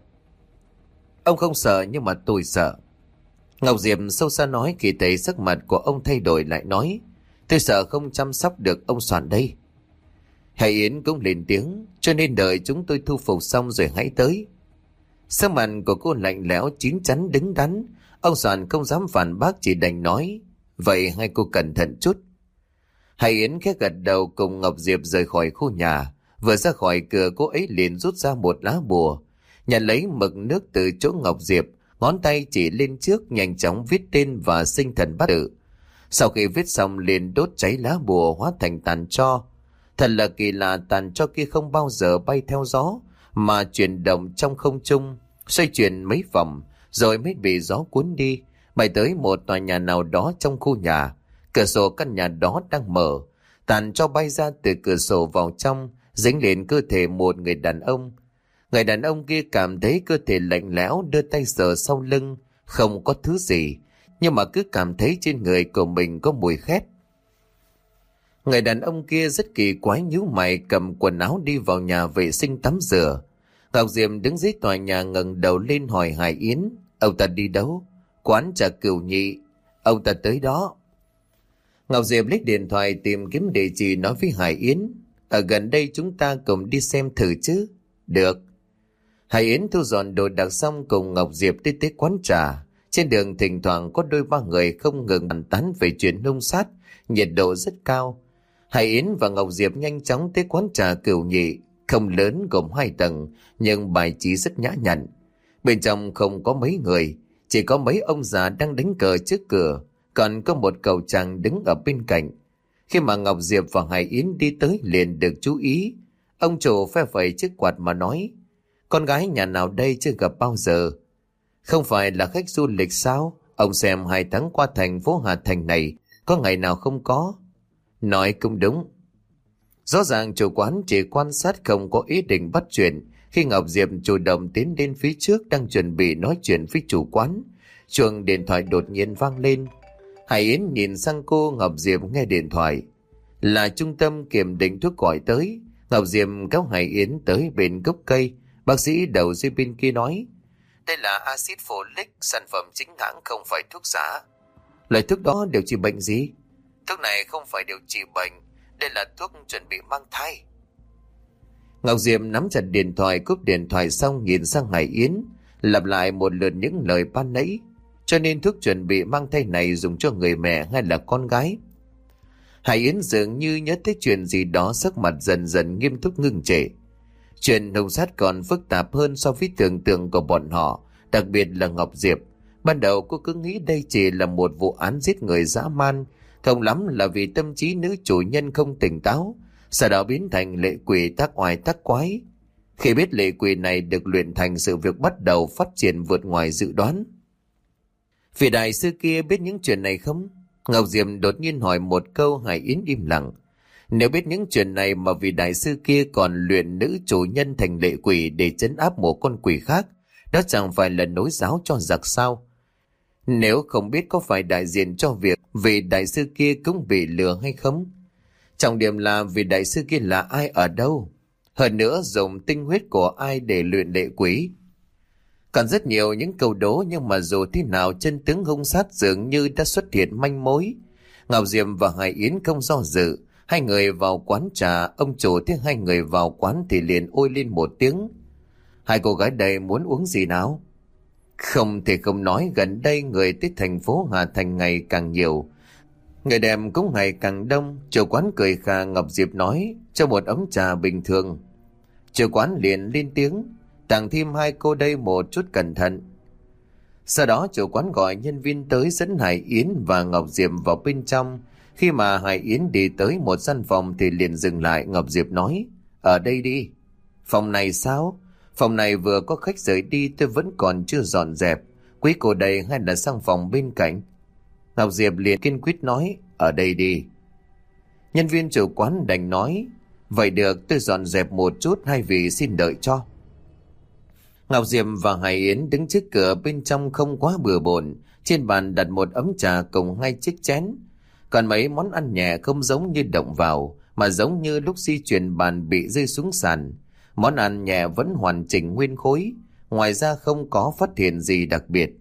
Ông không sợ nhưng mà tôi sợ. Ngọc Diệp sâu xa nói, khi thấy sắc mặt của ông thay đổi lại nói, tôi sợ không chăm sóc được ông Soạn đây. Hải Yến cũng lên tiếng, cho nên đợi chúng tôi thu phục xong rồi hãy tới. Sắc mặt của cô lạnh lẽo, chín chắn đứng đắn. Ông Soạn không dám phản bác, chỉ đành nói, vậy hai cô cẩn thận chút. Hải Yến khẽ gật đầu cùng Ngọc Diệp rời khỏi khu nhà. Vừa ra khỏi cửa, cô ấy liền rút ra một lá bùa, nhận lấy mực nước từ chỗ Ngọc Diệp, ngón tay chỉ lên trước, nhanh chóng viết tên và sinh thần bát tự. Sau khi viết xong liền đốt cháy lá bùa hóa thành tàn tro. Thật là kỳ lạ, tàn tro kia không bao giờ bay theo gió mà chuyển động trong không trung, xoay chuyển mấy vòng rồi mới bị gió cuốn đi, bay tới một tòa nhà nào đó trong khu nhà. Cửa sổ căn nhà đó đang mở, tàn tro bay ra từ cửa sổ vào trong, dính lên cơ thể một người đàn ông. Người đàn ông kia cảm thấy cơ thể lạnh lẽo, đưa tay sờ sau lưng, không có thứ gì, nhưng mà cứ cảm thấy trên người của mình có mùi khét. Người đàn ông kia rất kỳ quái, nhíu mày cầm quần áo đi vào nhà vệ sinh tắm rửa. Ngọc Diệp đứng dưới tòa nhà ngẩng đầu lên hỏi Hải Yến, ông ta đi đâu? Quán trà Cửu Nhị, ông ta tới đó. Ngọc Diệp lấy điện thoại tìm kiếm địa chỉ, nói với Hải Yến, ở gần đây chúng ta cùng đi xem thử chứ. Được. Hải Yến thu dọn đồ đạc xong cùng Ngọc Diệp đi tới quán trà. Trên đường thỉnh thoảng có đôi ba người không ngừng bàn tán về chuyện nung sát, nhiệt độ rất cao. Hải Yến và Ngọc Diệp nhanh chóng tới quán trà Cửu Nhị, không lớn, gồm 2 tầng, nhưng bài trí rất nhã nhặn. Bên trong không có mấy người, chỉ có mấy ông già đang đánh cờ trước cửa, còn có một cậu chàng đứng ở bên cạnh. Khi mà Ngọc Diệp và Hải Yến đi tới liền được chú ý. Ông chủ phe phẩy chiếc quạt mà nói, con gái nhà nào đây chưa gặp bao giờ? Không phải là khách du lịch sao? Ông xem 2 tháng qua thành phố Hà Thành này có ngày nào không có. Nói cũng đúng. Rõ ràng chủ quán chỉ quan sát, không có ý định bắt chuyện. Khi Ngọc Diệp chủ động tiến đến phía trước đang chuẩn bị nói chuyện với chủ quán, chuông điện thoại đột nhiên vang lên. Hải Yến nhìn sang cô. Ngọc Diệp nghe điện thoại, là trung tâm kiểm định thuốc gọi tới. Ngọc Diệp kéo Hải Yến tới bên gốc cây. Bác sĩ đầu dây bên kia nói, đây là axit folic, sản phẩm chính hãng, không phải thuốc giả. Loại thuốc đó điều trị bệnh gì? Thuốc này không phải điều trị bệnh, đây là thuốc chuẩn bị mang thai. Ngọc Diệp nắm chặt điện thoại, cúp điện thoại xong nhìn sang Hải Yến, lặp lại một lượt những lời ban nãy. Cho nên thuốc chuẩn bị mang thai này dùng cho người mẹ hay là con gái? Hải Yến dường như nhớ tới chuyện gì đó, sắc mặt dần dần nghiêm túc ngưng trệ. Chuyện hung sát còn phức tạp hơn so với tưởng tượng của bọn họ, đặc biệt là Ngọc Diệp. Ban đầu cô cứ nghĩ đây chỉ là một vụ án giết người dã man, không lắm là vì tâm trí nữ chủ nhân không tỉnh táo, sau đó biến thành lệ quỷ tác oai tác quái. Khi biết lệ quỷ này được luyện thành, sự việc bắt đầu phát triển vượt ngoài dự đoán. Vị đại sư kia biết những chuyện này không? Ngọc Diệp đột nhiên hỏi một câu. Hải Yến im lặng. Nếu biết những chuyện này mà vị đại sư kia còn luyện nữ chủ nhân thành lệ quỷ để trấn áp một con quỷ khác, đó chẳng phải là nối giáo cho giặc sao? Nếu không biết, có phải đại diện cho việc vị đại sư kia cũng bị lừa hay không? Trọng điểm là vị đại sư kia là ai, ở đâu? Hơn nữa dùng tinh huyết của ai để luyện lệ quỷ? Còn rất nhiều những câu đố, nhưng mà dù thế nào chân tướng hung sát dường như đã xuất hiện manh mối. Ngọc Diệp và Hải Yến không do dự. 2 người vào quán trà. Ông chủ thấy 2 người vào quán thì liền ôi lên một tiếng. 2 cô gái đây muốn uống gì nào? Không thể không nói, gần đây người tới thành phố Hà Thành ngày càng nhiều, người đẹp cũng ngày càng đông. Chủ quán cười khà. Ngọc Diệp nói, cho một ấm trà bình thường. Chủ quán liền lên tiếng, tặng thêm 2 cô đây một chút cẩn thận. Sau đó chủ quán gọi nhân viên tới dẫn Hải Yến và Ngọc Diệp vào bên trong. Khi mà Hải Yến đi tới một gian phòng thì liền dừng lại. Ngọc Diệp nói, ở đây đi. Phòng này sao? Phòng này vừa có khách rời đi, tôi vẫn còn chưa dọn dẹp. Quý cô đây hay là sang phòng bên cạnh? Ngọc Diệp liền kiên quyết nói, ở đây đi. Nhân viên chủ quán đành nói, vậy được, tôi dọn dẹp một chút, 2 vị xin đợi cho. Ngọc Diệp và Hải Yến đứng trước cửa. Bên trong không quá bừa bộn. Trên bàn đặt một ấm trà cùng 2 chiếc chén. Còn mấy món ăn nhẹ, không giống như động vào, mà giống như lúc di chuyển bàn bị rơi xuống sàn. Món ăn nhẹ vẫn hoàn chỉnh nguyên khối, ngoài ra không có phát hiện gì đặc biệt.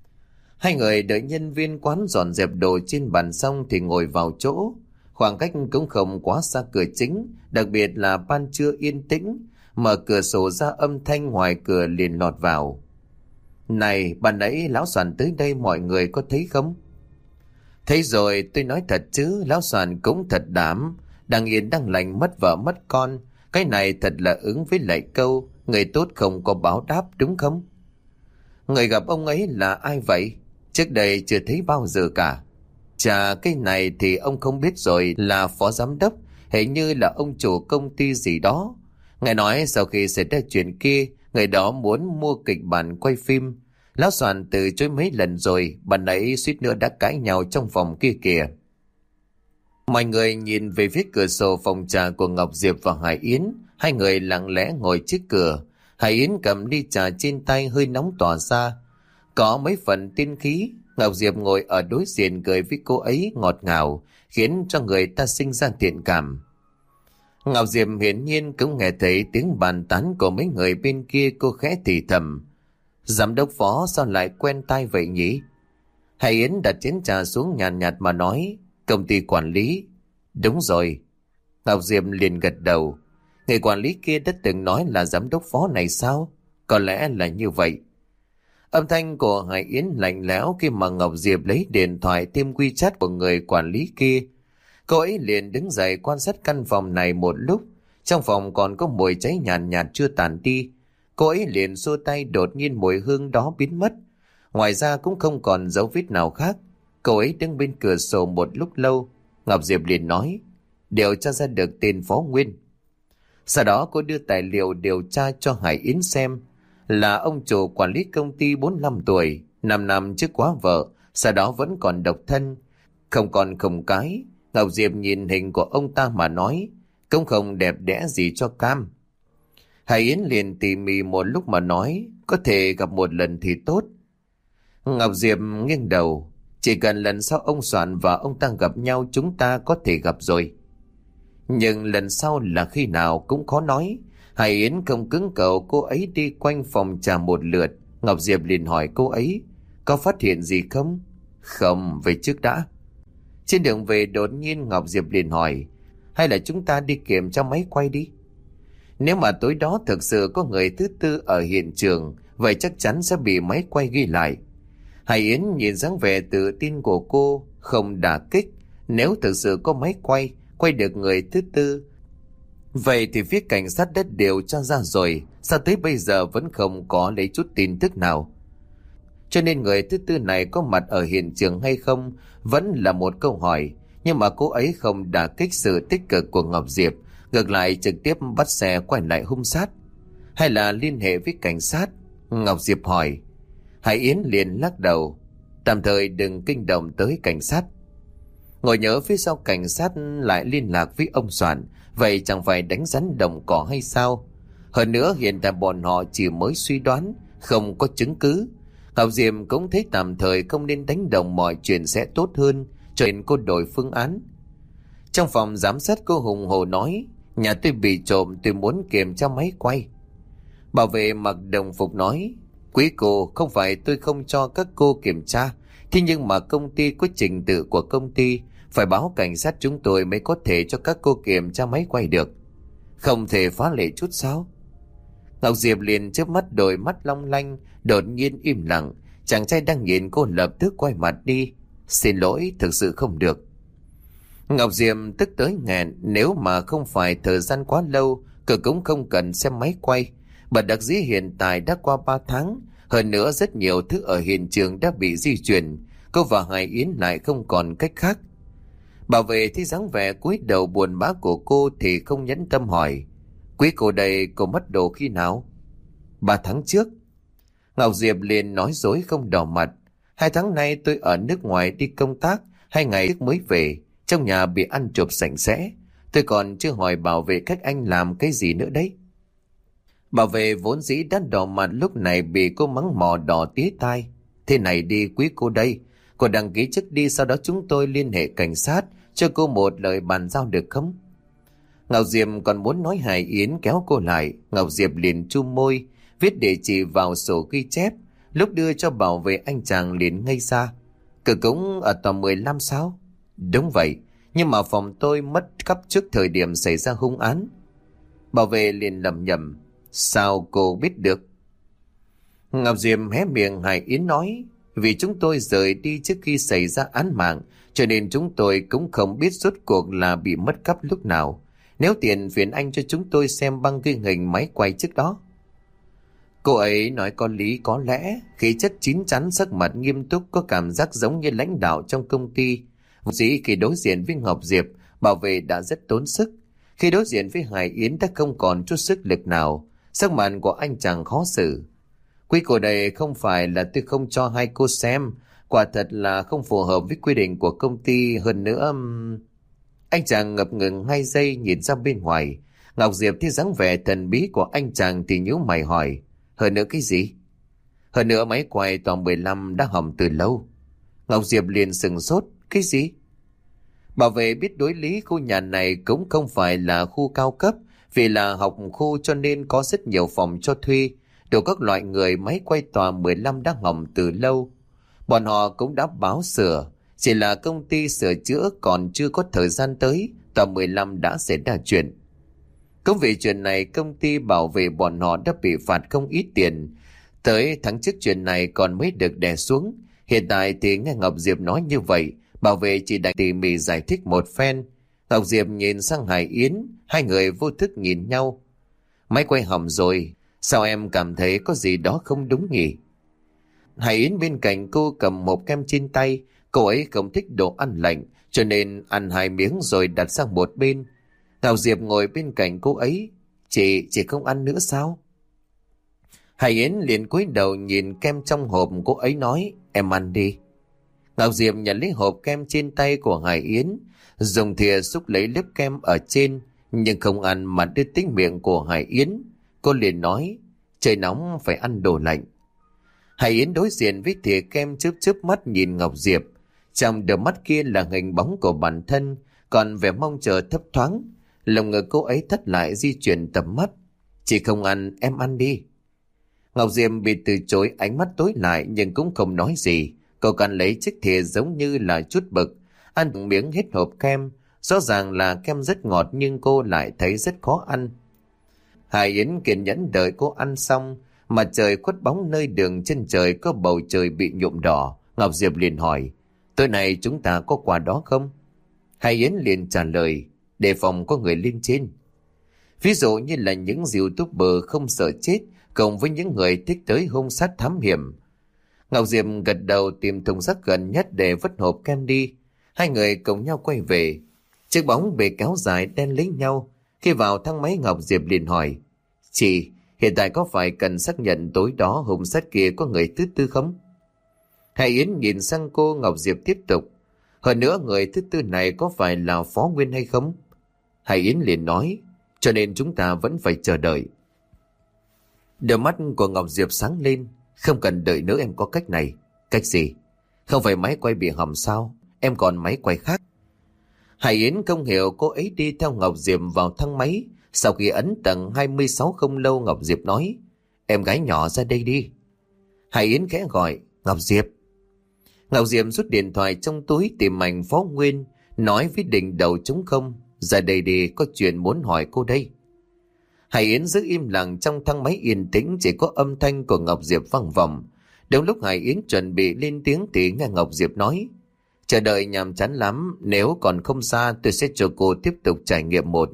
2 người đợi nhân viên quán dọn dẹp đồ trên bàn xong thì ngồi vào chỗ. Khoảng cách cũng không quá xa cửa chính, đặc biệt là ban trưa yên tĩnh. Mở cửa sổ ra, âm thanh ngoài cửa liền lọt vào. Này, ban nãy lão Soàn tới đây, mọi người có thấy không? Thấy rồi, tôi nói thật chứ, lão Soàn cũng thật đảm. Đang yên đang lành, mất vợ mất con, Cái này thật là ứng với lại câu người tốt không có báo đáp, đúng không? Người gặp ông ấy là ai vậy? Trước đây chưa thấy bao giờ cả. Chà, cái này thì ông không biết rồi, là phó giám đốc, hình như là ông chủ công ty gì đó. Nghe nói sau khi xảy ra chuyện kia, người đó muốn mua kịch bản quay phim. Lão Soàn từ chối mấy lần rồi, bạn ấy suýt nữa đã cãi nhau trong phòng kia kìa. Mọi người nhìn về phía cửa sổ phòng trà của Ngọc Diệp và Hải Yến. Hai người lặng lẽ ngồi trước cửa. Hải Yến cầm ly trà trên tay hơi nóng tỏa ra, có mấy phần tiên khí. Ngọc Diệp ngồi ở đối diện cười với cô ấy ngọt ngào, khiến cho người ta sinh ra thiện cảm. Ngọc Diệp hiển nhiên cũng nghe thấy tiếng bàn tán của mấy người bên kia. Cô khẽ thì thầm: giám đốc phó sao lại quen tai vậy nhỉ? Hải Yến đặt chén trà xuống nhàn nhạt mà nói: công ty quản lý. Đúng rồi. Ngọc Diệp liền gật đầu. Người quản lý kia đã từng nói là giám đốc phó này sao? Có lẽ là như vậy. Âm thanh của Hải Yến lạnh lẽo khi mà Ngọc Diệp lấy điện thoại thêm WeChat của người quản lý kia. Cô ấy liền đứng dậy quan sát căn phòng này một lúc. Trong phòng còn có mùi cháy nhàn nhạt chưa tàn đi. Cô ấy liền xua tay, đột nhiên mùi hương đó biến mất. Ngoài ra cũng không còn dấu vết nào khác. Cô ấy đứng bên cửa sổ một lúc lâu. Ngọc Diệp liền nói: điều tra ra được tên Phó Nguyên. Sau đó cô đưa tài liệu điều tra cho Hải Yến xem. Là ông chủ quản lý công ty 45 tuổi, 5 năm trước quá vợ, sau đó vẫn còn độc thân, không còn không cái. Ngọc Diệp nhìn hình của ông ta mà nói: cũng không đẹp đẽ gì cho cam. Hải Yến liền tỉ mỉ một lúc mà nói: có thể gặp một lần thì tốt. Ngọc Diệp nghiêng đầu: chỉ cần lần sau ông Soạn và ông ta gặp nhau chúng ta có thể gặp rồi. Nhưng lần sau là khi nào cũng khó nói. Hải Yến không cứng cầu cô ấy đi quanh phòng trà một lượt. Ngọc Diệp liền hỏi cô ấy: có phát hiện gì không? Không, về trước đã. Trên đường về đột nhiên Ngọc Diệp liền hỏi: hay là chúng ta đi kiểm tra máy quay đi? Nếu mà tối đó thực sự có người thứ tư ở hiện trường, vậy chắc chắn sẽ bị máy quay ghi lại. Hải Yến nhìn dáng vẻ tự tin của cô, không đả kích. Nếu thực sự có máy quay được người thứ tư, vậy thì phía cảnh sát đã điều tra ra rồi, sao tới bây giờ vẫn không có lấy chút tin tức nào? Cho nên người thứ tư này có mặt ở hiện trường hay không vẫn là một câu hỏi. Nhưng mà cô ấy không đả kích sự tích cực của Ngọc Diệp, ngược lại trực tiếp bắt xe quay lại hung sát. Hay là liên hệ với cảnh sát? Ngọc Diệp hỏi. Hải Yến liền lắc đầu: tạm thời đừng kinh động tới cảnh sát. Ngồi nhớ phía sau cảnh sát lại liên lạc với ông Soạn, vậy chẳng phải đánh rắn đồng cỏ hay sao? Hơn nữa hiện tại bọn họ chỉ mới suy đoán, không có chứng cứ. Ngọc Diệp cũng thấy tạm thời không nên đánh đồng, mọi chuyện sẽ tốt hơn, cho nên cô đổi phương án. Trong phòng giám sát cô hùng hồ nói: nhà tôi bị trộm, tôi muốn kiểm tra máy quay. Bảo vệ mặc đồng phục nói: quý cô, không phải tôi không cho các cô kiểm tra, thế nhưng mà công ty có trình tự của công ty, phải báo cảnh sát chúng tôi mới có thể cho các cô kiểm tra máy quay được. Không thể phá lệ chút sao? Ngọc Diệp liền chớp mắt, đôi mắt long lanh, đột nhiên im lặng. Chàng trai đang nhìn cô lập tức quay mặt đi: xin lỗi, thực sự không được. Ngọc Diệp tức tới nghẹn. Nếu mà không phải thời gian quá lâu, cô cũng không cần xem máy quay. Bất đắc dĩ hiện tại đã qua 3 tháng, hơn nữa rất nhiều thứ ở hiện trường đã bị di chuyển. Cô và Hải Yến lại không còn cách khác. Bảo vệ thấy dáng vẻ cúi đầu buồn bã của cô thì không nhẫn tâm hỏi: quý cô đây, cô mất đồ khi nào? 3 tháng trước. Ngọc Diệp liền nói dối không đỏ mặt: 2 tháng nay tôi ở nước ngoài đi công tác, 2 ngày trước mới về, trong nhà bị ăn chụp sạch sẽ. Tôi còn chưa hỏi bảo vệ cách anh làm cái gì nữa đấy. Bảo vệ vốn dĩ đã đỏ mặt lúc này bị cô mắng mò đỏ tía tai: thế này đi quý cô đây, cô đăng ký trước đi, sau đó chúng tôi liên hệ cảnh sát cho cô một lời bàn giao được không? Ngọc Diệp còn muốn nói Hải Yến kéo cô lại. Ngọc Diệp liền chu môi, viết địa chỉ vào sổ ghi chép. Lúc đưa cho bảo vệ, anh chàng liền ngây ra: cậu cũng ở tòa 15 sao? Đúng vậy, nhưng mà phòng tôi mất cắp trước thời điểm xảy ra hung án. Bảo vệ liền lẩm nhẩm: sao cô biết được? Ngọc Diệp hé miệng. Hải Yến nói: vì chúng tôi rời đi trước khi xảy ra án mạng, cho nên chúng tôi cũng không biết rốt cuộc là bị mất cắp lúc nào. Nếu tiền phiền anh cho chúng tôi xem băng ghi hình máy quay trước đó. Cô ấy nói có lý có lẽ, khí chất chín chắn, sắc mặt nghiêm túc, có cảm giác giống như lãnh đạo trong công ty. Dĩ khi đối diện với Ngọc Diệp, bảo vệ đã rất tốn sức. Khi đối diện với Hải Yến đã không còn chút sức lực nào, sắc mặt của anh chàng khó xử. Quy củ đây không phải là tôi không cho hai cô xem, quả thật là không phù hợp với quy định của công ty. Hơn nữa, anh chàng ngập ngừng 2 giây nhìn ra bên ngoài. Ngọc Diệp thấy dáng vẻ thần bí của anh chàng thì nhíu mày hỏi, hơn nữa cái gì? Hơn nữa máy quay toàn 15 đã hỏng từ lâu. Ngọc Diệp liền sừng sốt, cái gì? Bảo vệ biết đối lý, khu nhà này cũng không phải là khu cao cấp, vì là học khu cho nên có rất nhiều phòng cho thuê, đủ các loại người. Máy quay tòa 15 đã hỏng từ lâu. Bọn họ cũng đã báo sửa, chỉ là công ty sửa chữa còn chưa có thời gian tới, tòa 15 đã xảy ra chuyện. Cũng vì chuyện này công ty bảo vệ bọn họ đã bị phạt không ít tiền. Tới tháng trước chuyện này còn mới được đè xuống. Hiện tại thì nghe Ngọc Diệp nói như vậy, bảo vệ chỉ đành tỉ mỉ giải thích một phen. Ngọc Diệp nhìn sang Hải Yến, hai người vô thức nhìn nhau. Máy quay hỏng rồi, sao em cảm thấy có gì đó không đúng nhỉ? Hải Yến bên cạnh cô cầm một kem trên tay. Cô ấy không thích đồ ăn lạnh, cho nên ăn 2 miếng rồi đặt sang một bên. Ngọc Diệp ngồi bên cạnh cô ấy. Chị không ăn nữa sao? Hải Yến liền cúi đầu nhìn kem trong hộp, cô ấy nói, em ăn đi. Ngọc Diệp nhận lấy hộp kem trên tay của Hải Yến, dùng thìa xúc lấy lớp kem ở trên, nhưng không ăn mà đưa tới miệng của Hải Yến. Cô liền nói, trời nóng phải ăn đồ lạnh. Hải Yến đối diện với thìa kem chớp chớp mắt nhìn Ngọc Diệp. Trong đôi mắt kia là hình bóng của bản thân, còn vẻ mong chờ thấp thoáng. Lòng ngực cô ấy thắt lại, di chuyển tầm mắt. Chị không ăn, em ăn đi. Ngọc Diệp bị từ chối, ánh mắt tối lại nhưng cũng không nói gì. Cô cần lấy chiếc thìa giống như là chút bực, ăn một miếng hết hộp kem. Rõ ràng là kem rất ngọt nhưng cô lại thấy rất khó ăn. Hải Yến kiên nhẫn đợi cô ăn xong. Mặt trời khuất bóng nơi đường, chân trời có bầu trời bị nhuộm đỏ. Ngọc Diệp liền hỏi, tối nay chúng ta có quà đó không? Hải Yến liền trả lời, đề phòng có người lên trên. Ví dụ như là những YouTuber không sợ chết, cộng với những người thích tới hung sát thám hiểm. Ngọc Diệp gật đầu tìm thùng rác gần nhất để vứt hộp kem đi. Hai người cùng nhau quay về. Chiếc bóng bị kéo dài đen lấy nhau. Khi vào thang máy, Ngọc Diệp liền hỏi, chị, hiện tại có phải cần xác nhận tối đó hung sát kia có người thứ tư không? Hải Yến nhìn sang cô. Ngọc Diệp tiếp tục, hơn nữa người thứ tư này có phải là Phó Nguyên hay không? Hải Yến liền nói, cho nên chúng ta vẫn phải chờ đợi. Đôi mắt của Ngọc Diệp sáng lên, không cần đợi nữa, em có cách này. Cách gì? Không phải máy quay bị hỏng sao? Em còn máy quay khác. Hải Yến không hiểu, cô ấy đi theo Ngọc Diệp vào thang máy. Sau khi ấn tầng 26 không lâu, Ngọc Diệp nói, em gái nhỏ ra đây đi. Hải Yến khẽ gọi, Ngọc Diệp. Ngọc Diệp rút điện thoại trong túi tìm ảnh Phó Nguyên, nói với Đình đầu trống không, ra đây đi, có chuyện muốn hỏi cô đây. Hải Yến giữ im lặng. Trong thang máy yên tĩnh, chỉ có âm thanh của Ngọc Diệp vang vọng. Đúng lúc Hải Yến chuẩn bị lên tiếng thì nghe Ngọc Diệp nói, chờ đợi nhàm chán lắm, nếu còn không xa tôi sẽ cho cô tiếp tục trải nghiệm một...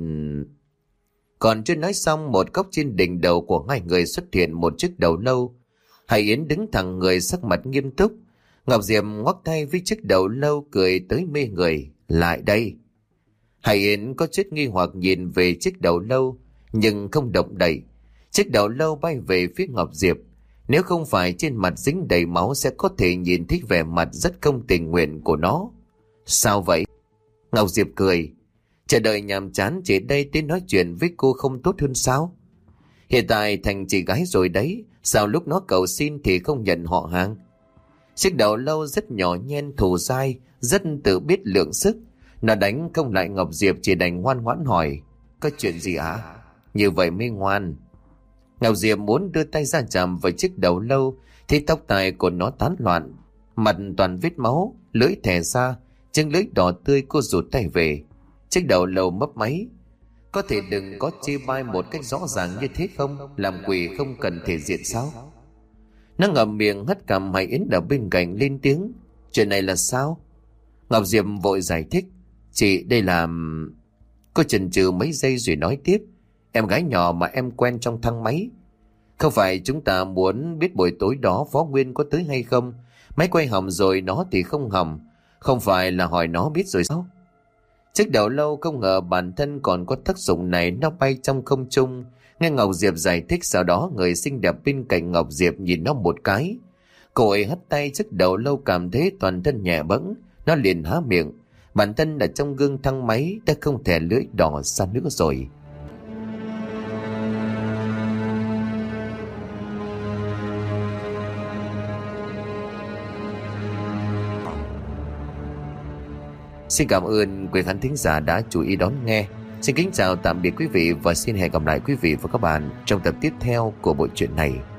Còn chưa nói xong, một góc trên đỉnh đầu của hai người xuất hiện một chiếc đầu lâu. Hải Yến đứng thẳng người, sắc mặt nghiêm túc. Ngọc Diệp ngoắc tay với chiếc đầu lâu, cười tới mê người, lại đây. Hải Yến có chút nghi hoặc nhìn về chiếc đầu lâu, nhưng không động đậy. Chiếc đầu lâu bay về phía Ngọc Diệp. Nếu không phải trên mặt dính đầy máu, sẽ có thể nhìn thấy vẻ mặt rất không tình nguyện của nó. Sao vậy? Ngọc Diệp cười. Chờ đợi nhàm chán, chị đây đến nói chuyện với cô không tốt hơn sao? Hiện tại thành chị gái rồi đấy, sao lúc nó cầu xin thì không nhận họ hàng? Chiếc đầu lâu rất nhỏ nhen, thù dai, rất tự biết lượng sức. Nó đánh không lại Ngọc Diệp, chỉ đành ngoan ngoãn hỏi, có chuyện gì hả? Như vậy mới ngoan. Ngọc Diệp muốn đưa tay ra chạm vào chiếc đầu lâu thì tóc tai của nó tán loạn, mặt toàn vết máu, lưỡi thè ra, chân lưỡi đỏ tươi. Cô rụt tay về. Chiếc đầu lâu mấp máy. Có thể đừng có chê bai một cách rõ ràng như thế không? Làm quỷ không cần thể diện sao? Nó ngậm miệng hất cằm. Hải Yến ở bên cạnh lên tiếng, chuyện này là sao? Ngọc Diệp vội giải thích, chị đây là... Cô chần chừ mấy giây rồi nói tiếp. Em gái nhỏ mà em quen trong thang máy. Không phải chúng ta muốn biết buổi tối đó Phó Nguyên có tới hay không? Máy quay hỏng rồi nó thì không hỏng. Không phải là hỏi nó biết rồi sao? Chiếc đầu lâu không ngờ bản thân còn có tác dụng này, nó bay trong không trung. Nghe Ngọc Diệp giải thích, sau đó người xinh đẹp bên cạnh Ngọc Diệp nhìn nó một cái. Cô ấy hất tay chiếc đầu lâu, cảm thấy toàn thân nhẹ bẫng. Nó liền há miệng. Bản thân ở trong gương thang máy đã không thể lưỡi đỏ ra nữa rồi. Xin cảm ơn quý khán thính giả đã chú ý đón nghe. Xin kính chào tạm biệt quý vị và xin hẹn gặp lại quý vị và các bạn trong tập tiếp theo của bộ truyện này.